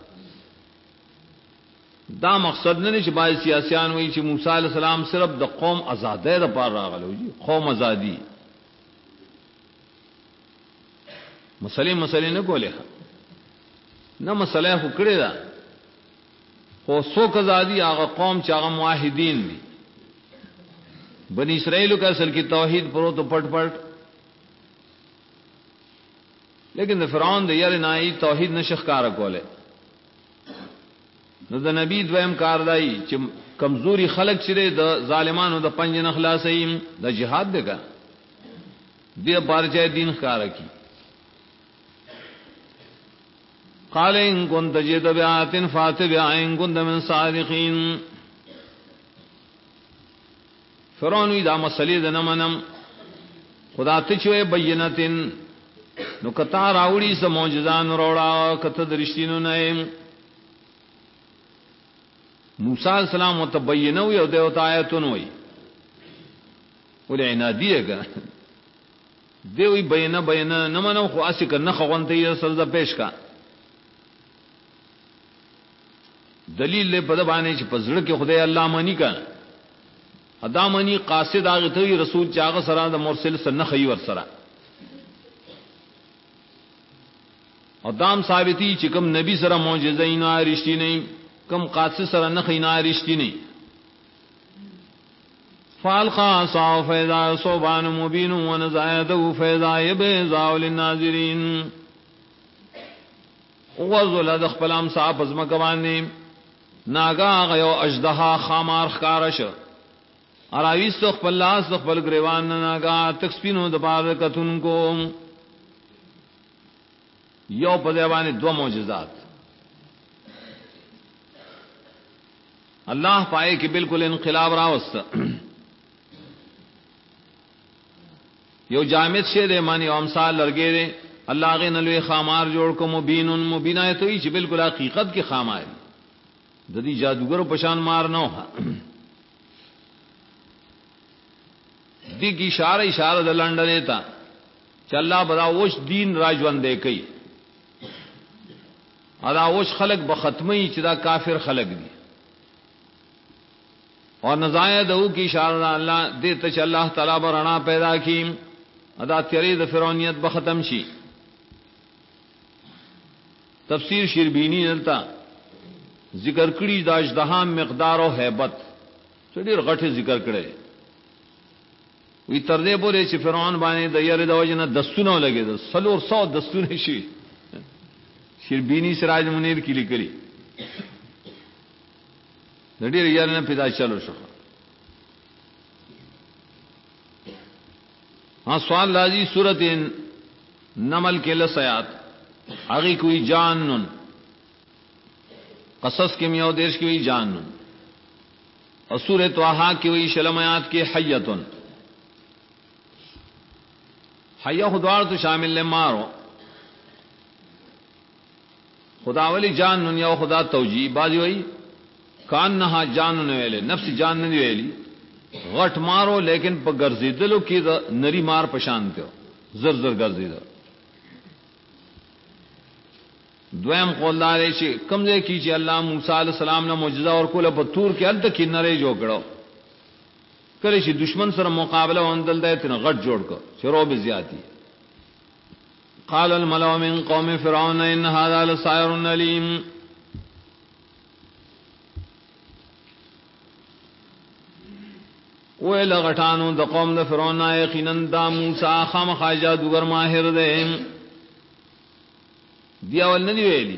دا مقصد نہیں چھ بائی سیاسیان ہوئی چھ موسیٰ علیہ السلام صرف دا قوم ازادے دا پار راغلو جی قوم ازادی مسئلے نہ کولے نہ مسئلہ خو کڑے دا خو سوک ازادی آغا قوم چاغا معاہدین دی بنی اسرائیل کا اصل کی توحید پرو تو پٹ پٹ لیکن دا فرعون دا یار نائی توحید نشخ کارا کولے نو دا نبی دویم کاردائی چی کمزوری خلق چرے دا ظالمانو دا پنج نخلاصیم دا جہاد دے گا دیا بارچہ دین کارا کی قال ان كنت جئت بآية فأت بها إن كنت من صادقين فرعون دا مسئلے دا نمنم خدا تچوے بینتن نو کتا راوڑی سا موجزان روڑا کتا درشتینو نئیم موسیٰ علیہ السلام متبینوی او دیوتا آیتونوی ولی عنادی ہے کہ دیوی بینا نمنو خو اسی کا نخوانتی سرزا پیش کا دلیل لے پدبانے چھ پزڑ کے خدای اللہ منی کا ادا منی قاصد آغتوی رسول چاغ سرا دا مرسل سر نخی ور سرا ادام ثابتی چھ کم نبی سرا معجزین آئی رشتی نہیں کم قاصد سرا نخی نائی رشتی نہیں فالقا عصاو فیضا صوبان مبین ونزایدو فیضا یبیضاو للناظرین وغزو لدخ پلام صاحب ازمکبانی ناگا غیو اجدها خامار خکارش اراویست خپل لاس خپل گریوان ناگا تکسپینو د پاره کتون کو یو په دیوانه دو معجزات اللہ پائے کہ بالکل انقلاب راوست یو جامد شه دے مانی امثال لرګې دے الله غي نلوي خامار جوړ کو مبین مبینه ته چې بالکل حقیقت کې خامار د دې جادوګرو پشان مار نه دی کی اشاره د لندن ته چې الله بدا وش دین راجوان دے کوي ادا وش خلق بختمی چې دا کافر خلق دي اور نزاید او کی اشاره اللہ دیتا چې اللہ تعالی برنا پیدا کی ادا تیری د فرعونیت به ختم شي تفسیر شربینی دلتا ذکر کړي د اجدهام مقدار او hebat ډېر غټه ذکر کړي وی تر دې پورې چې فرعون باندې د یاره د وجنه دستونه لګېد 300 دستونه شي شربینی سراج منیر کی لیکلي ډېر یاره نه پیدا چلو شو ہاں سوال لازی سورت نمل کے لسیات آگی کوئی جانن قصص کے میاں دیش کی ہوئی جانن اور سورت واہا کی ہوئی شلمیات کے حیتن حیا خدوار تو شامل لے مارو خدا ولی جانن یا خدا توجی بازی ہوئی کان نہا جانن ویلے نفس جانن ویلی غٹ مارو لیکن په ګرځیدلو کې د نری مار پشان ته زر زر ګرځیدل دویم قول دار چې کمزې کی چې الله موسی علی السلام نه معجزه اور کوله په تور کې الته کې نری جوړو کله چې دشمن سره مقابله وندل دی ته غټ جوړ کو شروع به زیاتی قال الملأ من قوم فرعون ان هذا لساحر عليم وې لغټانو د قوم د فرعون یقینا د موسی خامخا جادوګر ماهر دی دی اول نه ویلي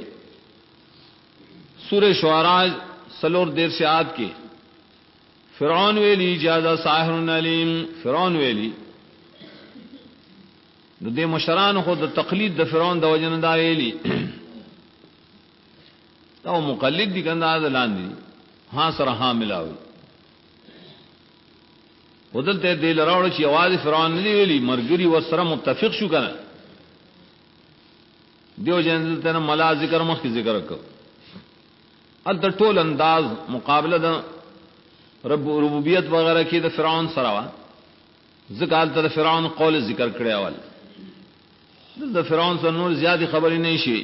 سورہ شعراء سلور دیر سے آد کے فرعون ویلی جادا ساحر علیم فرعون ویلی نو دې مشران خو د تقلید د فرعون د وجنه دا ویلی او مقلد دي کنده دا لاندې ها سره ها ملاوي ودلته دې لراوړ چې आवाज فرعون نه ویلی مرګري وسره متفق شو کنه دیو جن ته ملا ذکر مخ کی ذکر وکړه ال د ټول انداز مقابله د رب ربوبیت وغیرہ کې د فرعون سره وا ذکر د فرعون قول ذکر کړی اول د فرعون سره نور زیات خبرې نه شي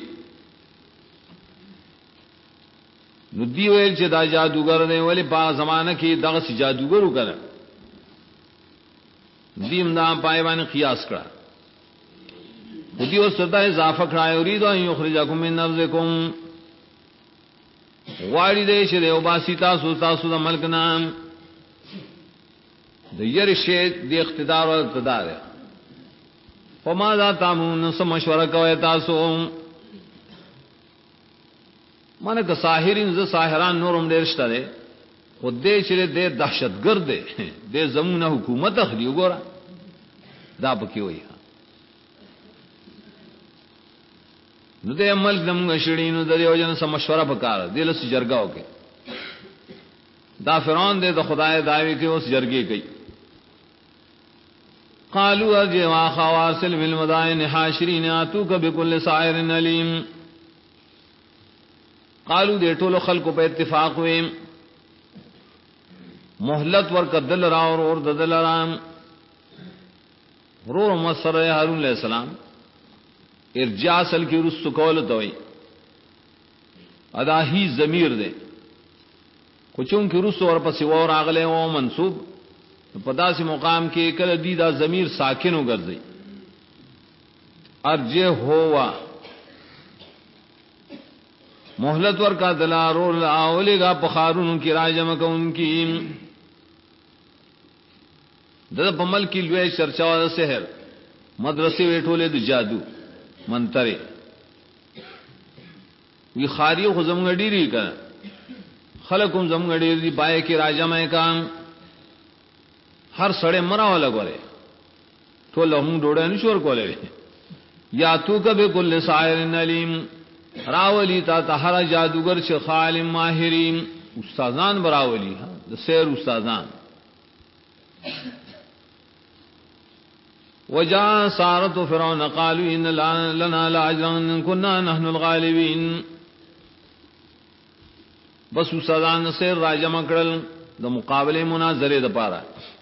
نو دی ویل چې دا جادوګر دی ولی په زمانہ کې دغه سي جادوګر وکړه دیم دا پای باندې قیاس کړه دی او صدا اضافه کړه یرید ان یخرجکم من ارضکم غواړي دې چې یو باسی تاسو د ملک نام د یری شی د اقتدار او اقتدار په ما دا تاسو سم مشوره کوي تاسو مانه که ساحرین ز ساحران نورم ډیر شته دي خو دې چې د دهشتګرد دي د زمونه حکومت اخلي وګوره دا پکې وایي نو دې عمل زموږ شړینو د یو جن سم مشوره وکړه د لس جرګاو کې دا فرعون دې د خدای داوی کې اوس جرګې کوي قالوا اجوا خواسل بالمدائن حاشرین اتوک بكل سائر علیم قالوا دې ټولو خلکو په اتفاق وې مهلت ورکدل را اور ددل رام ورور مصر هارون علیہ السلام ارجاء اصل کی رس کول توي ادا ہی ضمیر دے کچون کی رس اور پس اور اغله او منصوب پداسي مقام کې کله دی دا ضمیر ساکن وګرځي ارجه هوا مهلت ورکا دلارو اولیگا پخارون کی راجم کون کی د پمل کی لوی چرچا د سحر مدرسې ویټولې د جادو منتره وی خاریو خو زمونږ ډیری کړه خلقم زمګړي دی پای کې راجمه کام هر سړی مرا ولا غره ټول هم ډوډۍ نشور کولې یا تو کبه کل سائر علیم راولی تا طهر جادوگر چې خالم ماهرین استادان براولی د سیر استادان وجاء سارة فرعون قالوا ان لنا لاجرا ان كنا نحن الغالبين بس استادان سیر راجم کړل د مقابله مناظره د پاره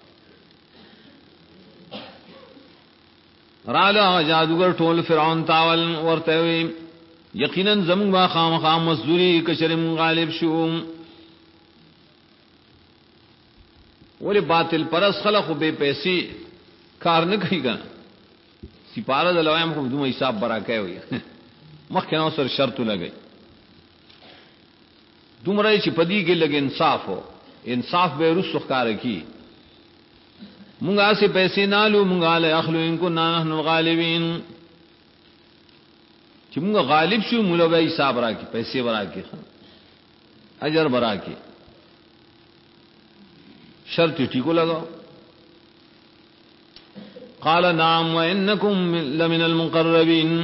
رالا جادوگر ټول فرعون تاول ورته وي یقینا زمون با خامخا مزدوری کشرم غالب شو ولی باطل پرس خلق به پیسې کار نه کوي کنه سپاره د لوایم خو دوه حساب براکای وي مخکې نو سر شرط لګي دومره چې پدی کې لګي انصاف هو انصاف به رسخ کار کی مونږه سي پیسې نالو مونږه له اخلو ان کو نحن الغالبین چې مونږ غالب شو مولا به حساب راکې پیسې ورکې اجر ورکې شرط ټیکو لگاو قال نعم وانکم لمن المقربین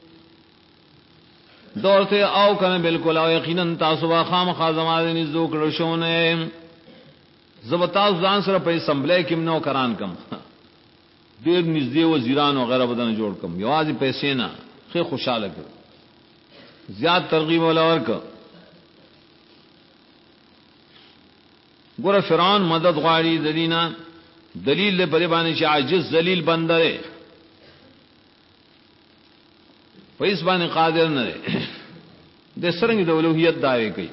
دورته او کنه بالکل او یقینا تاسو خامخا زماده نزدو کړو شونه زبتا ځان سره په اسمبلی کې نو کران کم ډیر نږدې وزیران او غیره بدن جوړ کم یوازې پیسې نه خې خوشاله کړ زیات ترغیب ولا ورک ګور فرعون مدد غواړي د دینه دلیل له پرې باندې چې عاجز ذلیل بندره پیس باندې قادر نه د سرنګ د اولوہیت دعوی کوي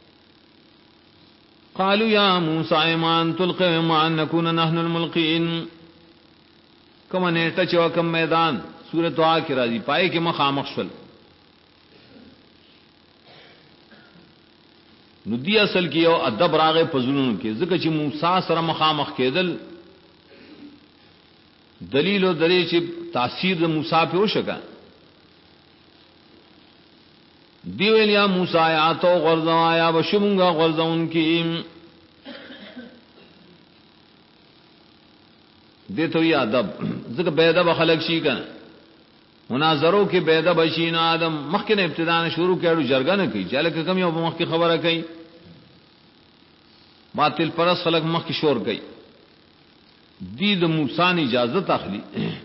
قالوا يا موسى ایمان تلقي ما ان نكون نحن الملقين کما نیټه چې وکم میدان سورۃ طه کې راځي پای کې مخامخ شول نو دی اصل کې یو ادب راغې پزړونو کې ځکه چې موسی سره مخامخ کېدل دلیل او درې چې تاثیر د موسی په وشکا دی ویل یا موسی یا تو غرزوا یا بشمغه غرزون کې دته وی ادب ځکه به ادب خلق شي کنه مناظرو کې به ادب شي نه ادم مخکې نه ابتدا شروع کړو جرګه نه کوي چې لکه کم یو مخکې خبره کوي باطل پرس خلق مخکې شور کوي دی د موسی اجازه تخلی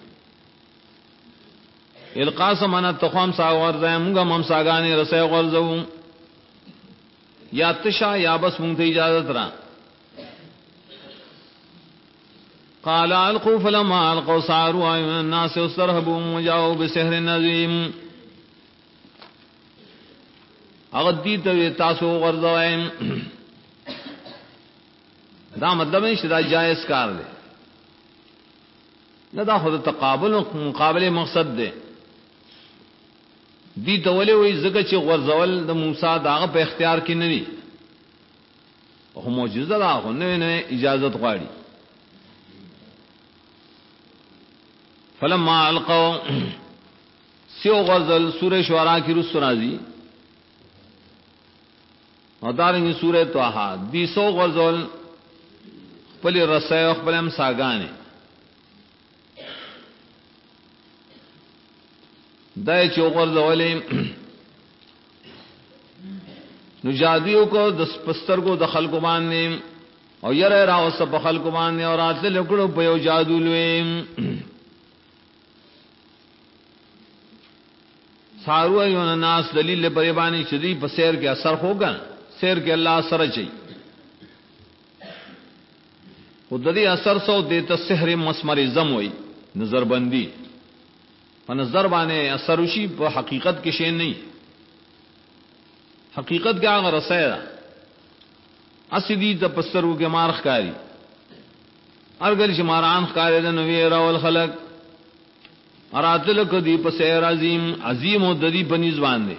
القاسم انا تقوم سا ورځه موږ مم ساګانې رسې ورځو یا تشا یا بس موږ ته اجازه ترا قال القوا فلما القوا صاروا اعين الناس واسترهبوا وجاءوا بسحر عظيم اغدی ته تاسو ورځوي دا مطلب نشي دا جائز کار دی نه دا خود تقابل او مقابله مقصد دی دی ته ولې وي زکه چې ورځول د موسی داغه په اختیار کې نه دي او معجزه دا خو نه اجازه غواړي فلما القوا سیو غزل سورہ شعراء کی رس راضی اور دارنگی سورہ طه دی سو غزل خپل رسای خپل هم ساګانې دای چې غزولې نو جادیو کو د پستر کو د خلق باندې او یره راوس په خلق باندې او راتل لکړو په یو جادو لوي سارو ایون الناس دلیل پر بانی شدی په سیر کې اثر ہوگا سیر کې الله اثر چي خدای اثر سو دیت سحر مسمرزم وای نظر بندي په نظر باندې اثر وشي په حقیقت کې شی نه حقیقت کې هغه رسایه اسدی د پسترو کې مارخ کاری ارګل چې ماران ښکارې د نوې راول خلق اراتل کدی په سیر عظیم او ددی بنیز باندې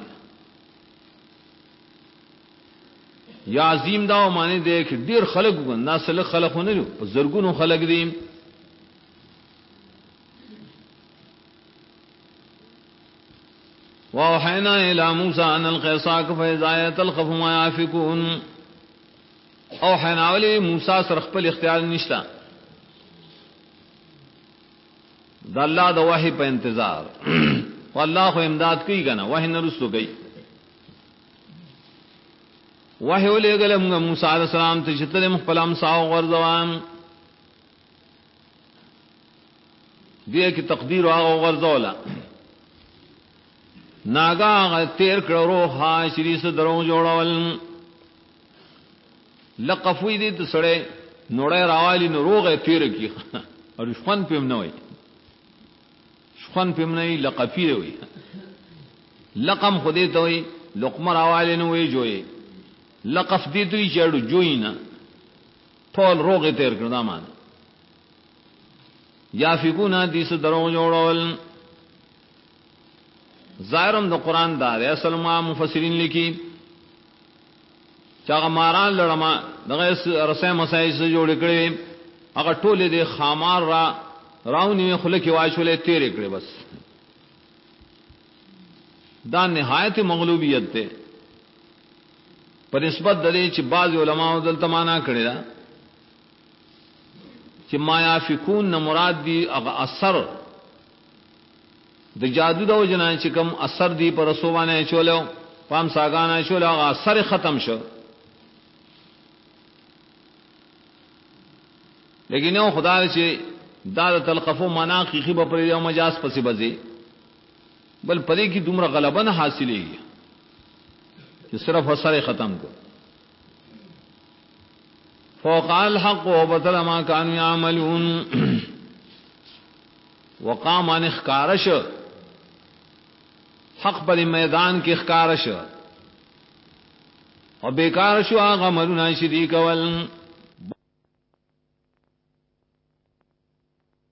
یا عظیم دا معنی دیکھ ډیر خلق ګنا سره خلقونه لري په زرګونو خلق دي واوحینا الی موسی ان القی عصاک فاذا تلقف ما یافکون او حناولی موسی سره خپل اختیار نشتا د الله د وحی په انتظار والله خو امداد کوي کنه وحی نه رسو کوي وحی ولېګل موسی علیہ السلام ته چې ته خپل امساو غرزوان دې کې تقدیر او غرزولا ناګه تیر کړو روحه شری سره درو جوړول لقفوی دې ته سړې نوړې راوالي نو روغه تیر کی او شخن پم نه وي شخن پم نه لقفی وي لقم خدای ته وي لقمه راوالي نو وي جوړي لقف دې دوی چړو جوینا ټول روغه تیر کړه مان یا فیکونا دې سره درو جوړول ظاهرم د قران دار اصل ما مفسرین لیکي چاغه ماران لړما دغه رسې مسایل سره جوړ کړي هغه ټوله دې خامار راونی خله کې واښولې تیرې کړې بس دا نهایت مغلوبیت ده په نسبت د دې چې بعض علماء دلته معنا کړی دا چې ما یافکون نه مراد دی هغه اثر د جادو د وجنان چې کوم اثر دی پر رسوانه چولو پام ساګانه چولو هغه اثر ختم شو لیکن یو خدای چې دا تلقفو مناقی خبه پر یو مجاز پسې بځي بل پدې کې دومره غلبه نه حاصلېږي چې صرف اثر ختم کو فوق الحق وبطل ما كانوا يعملون وقام ان اخکارش حق پر میدان کې اخکارش او بیکار شو هغه مرونه شریک ول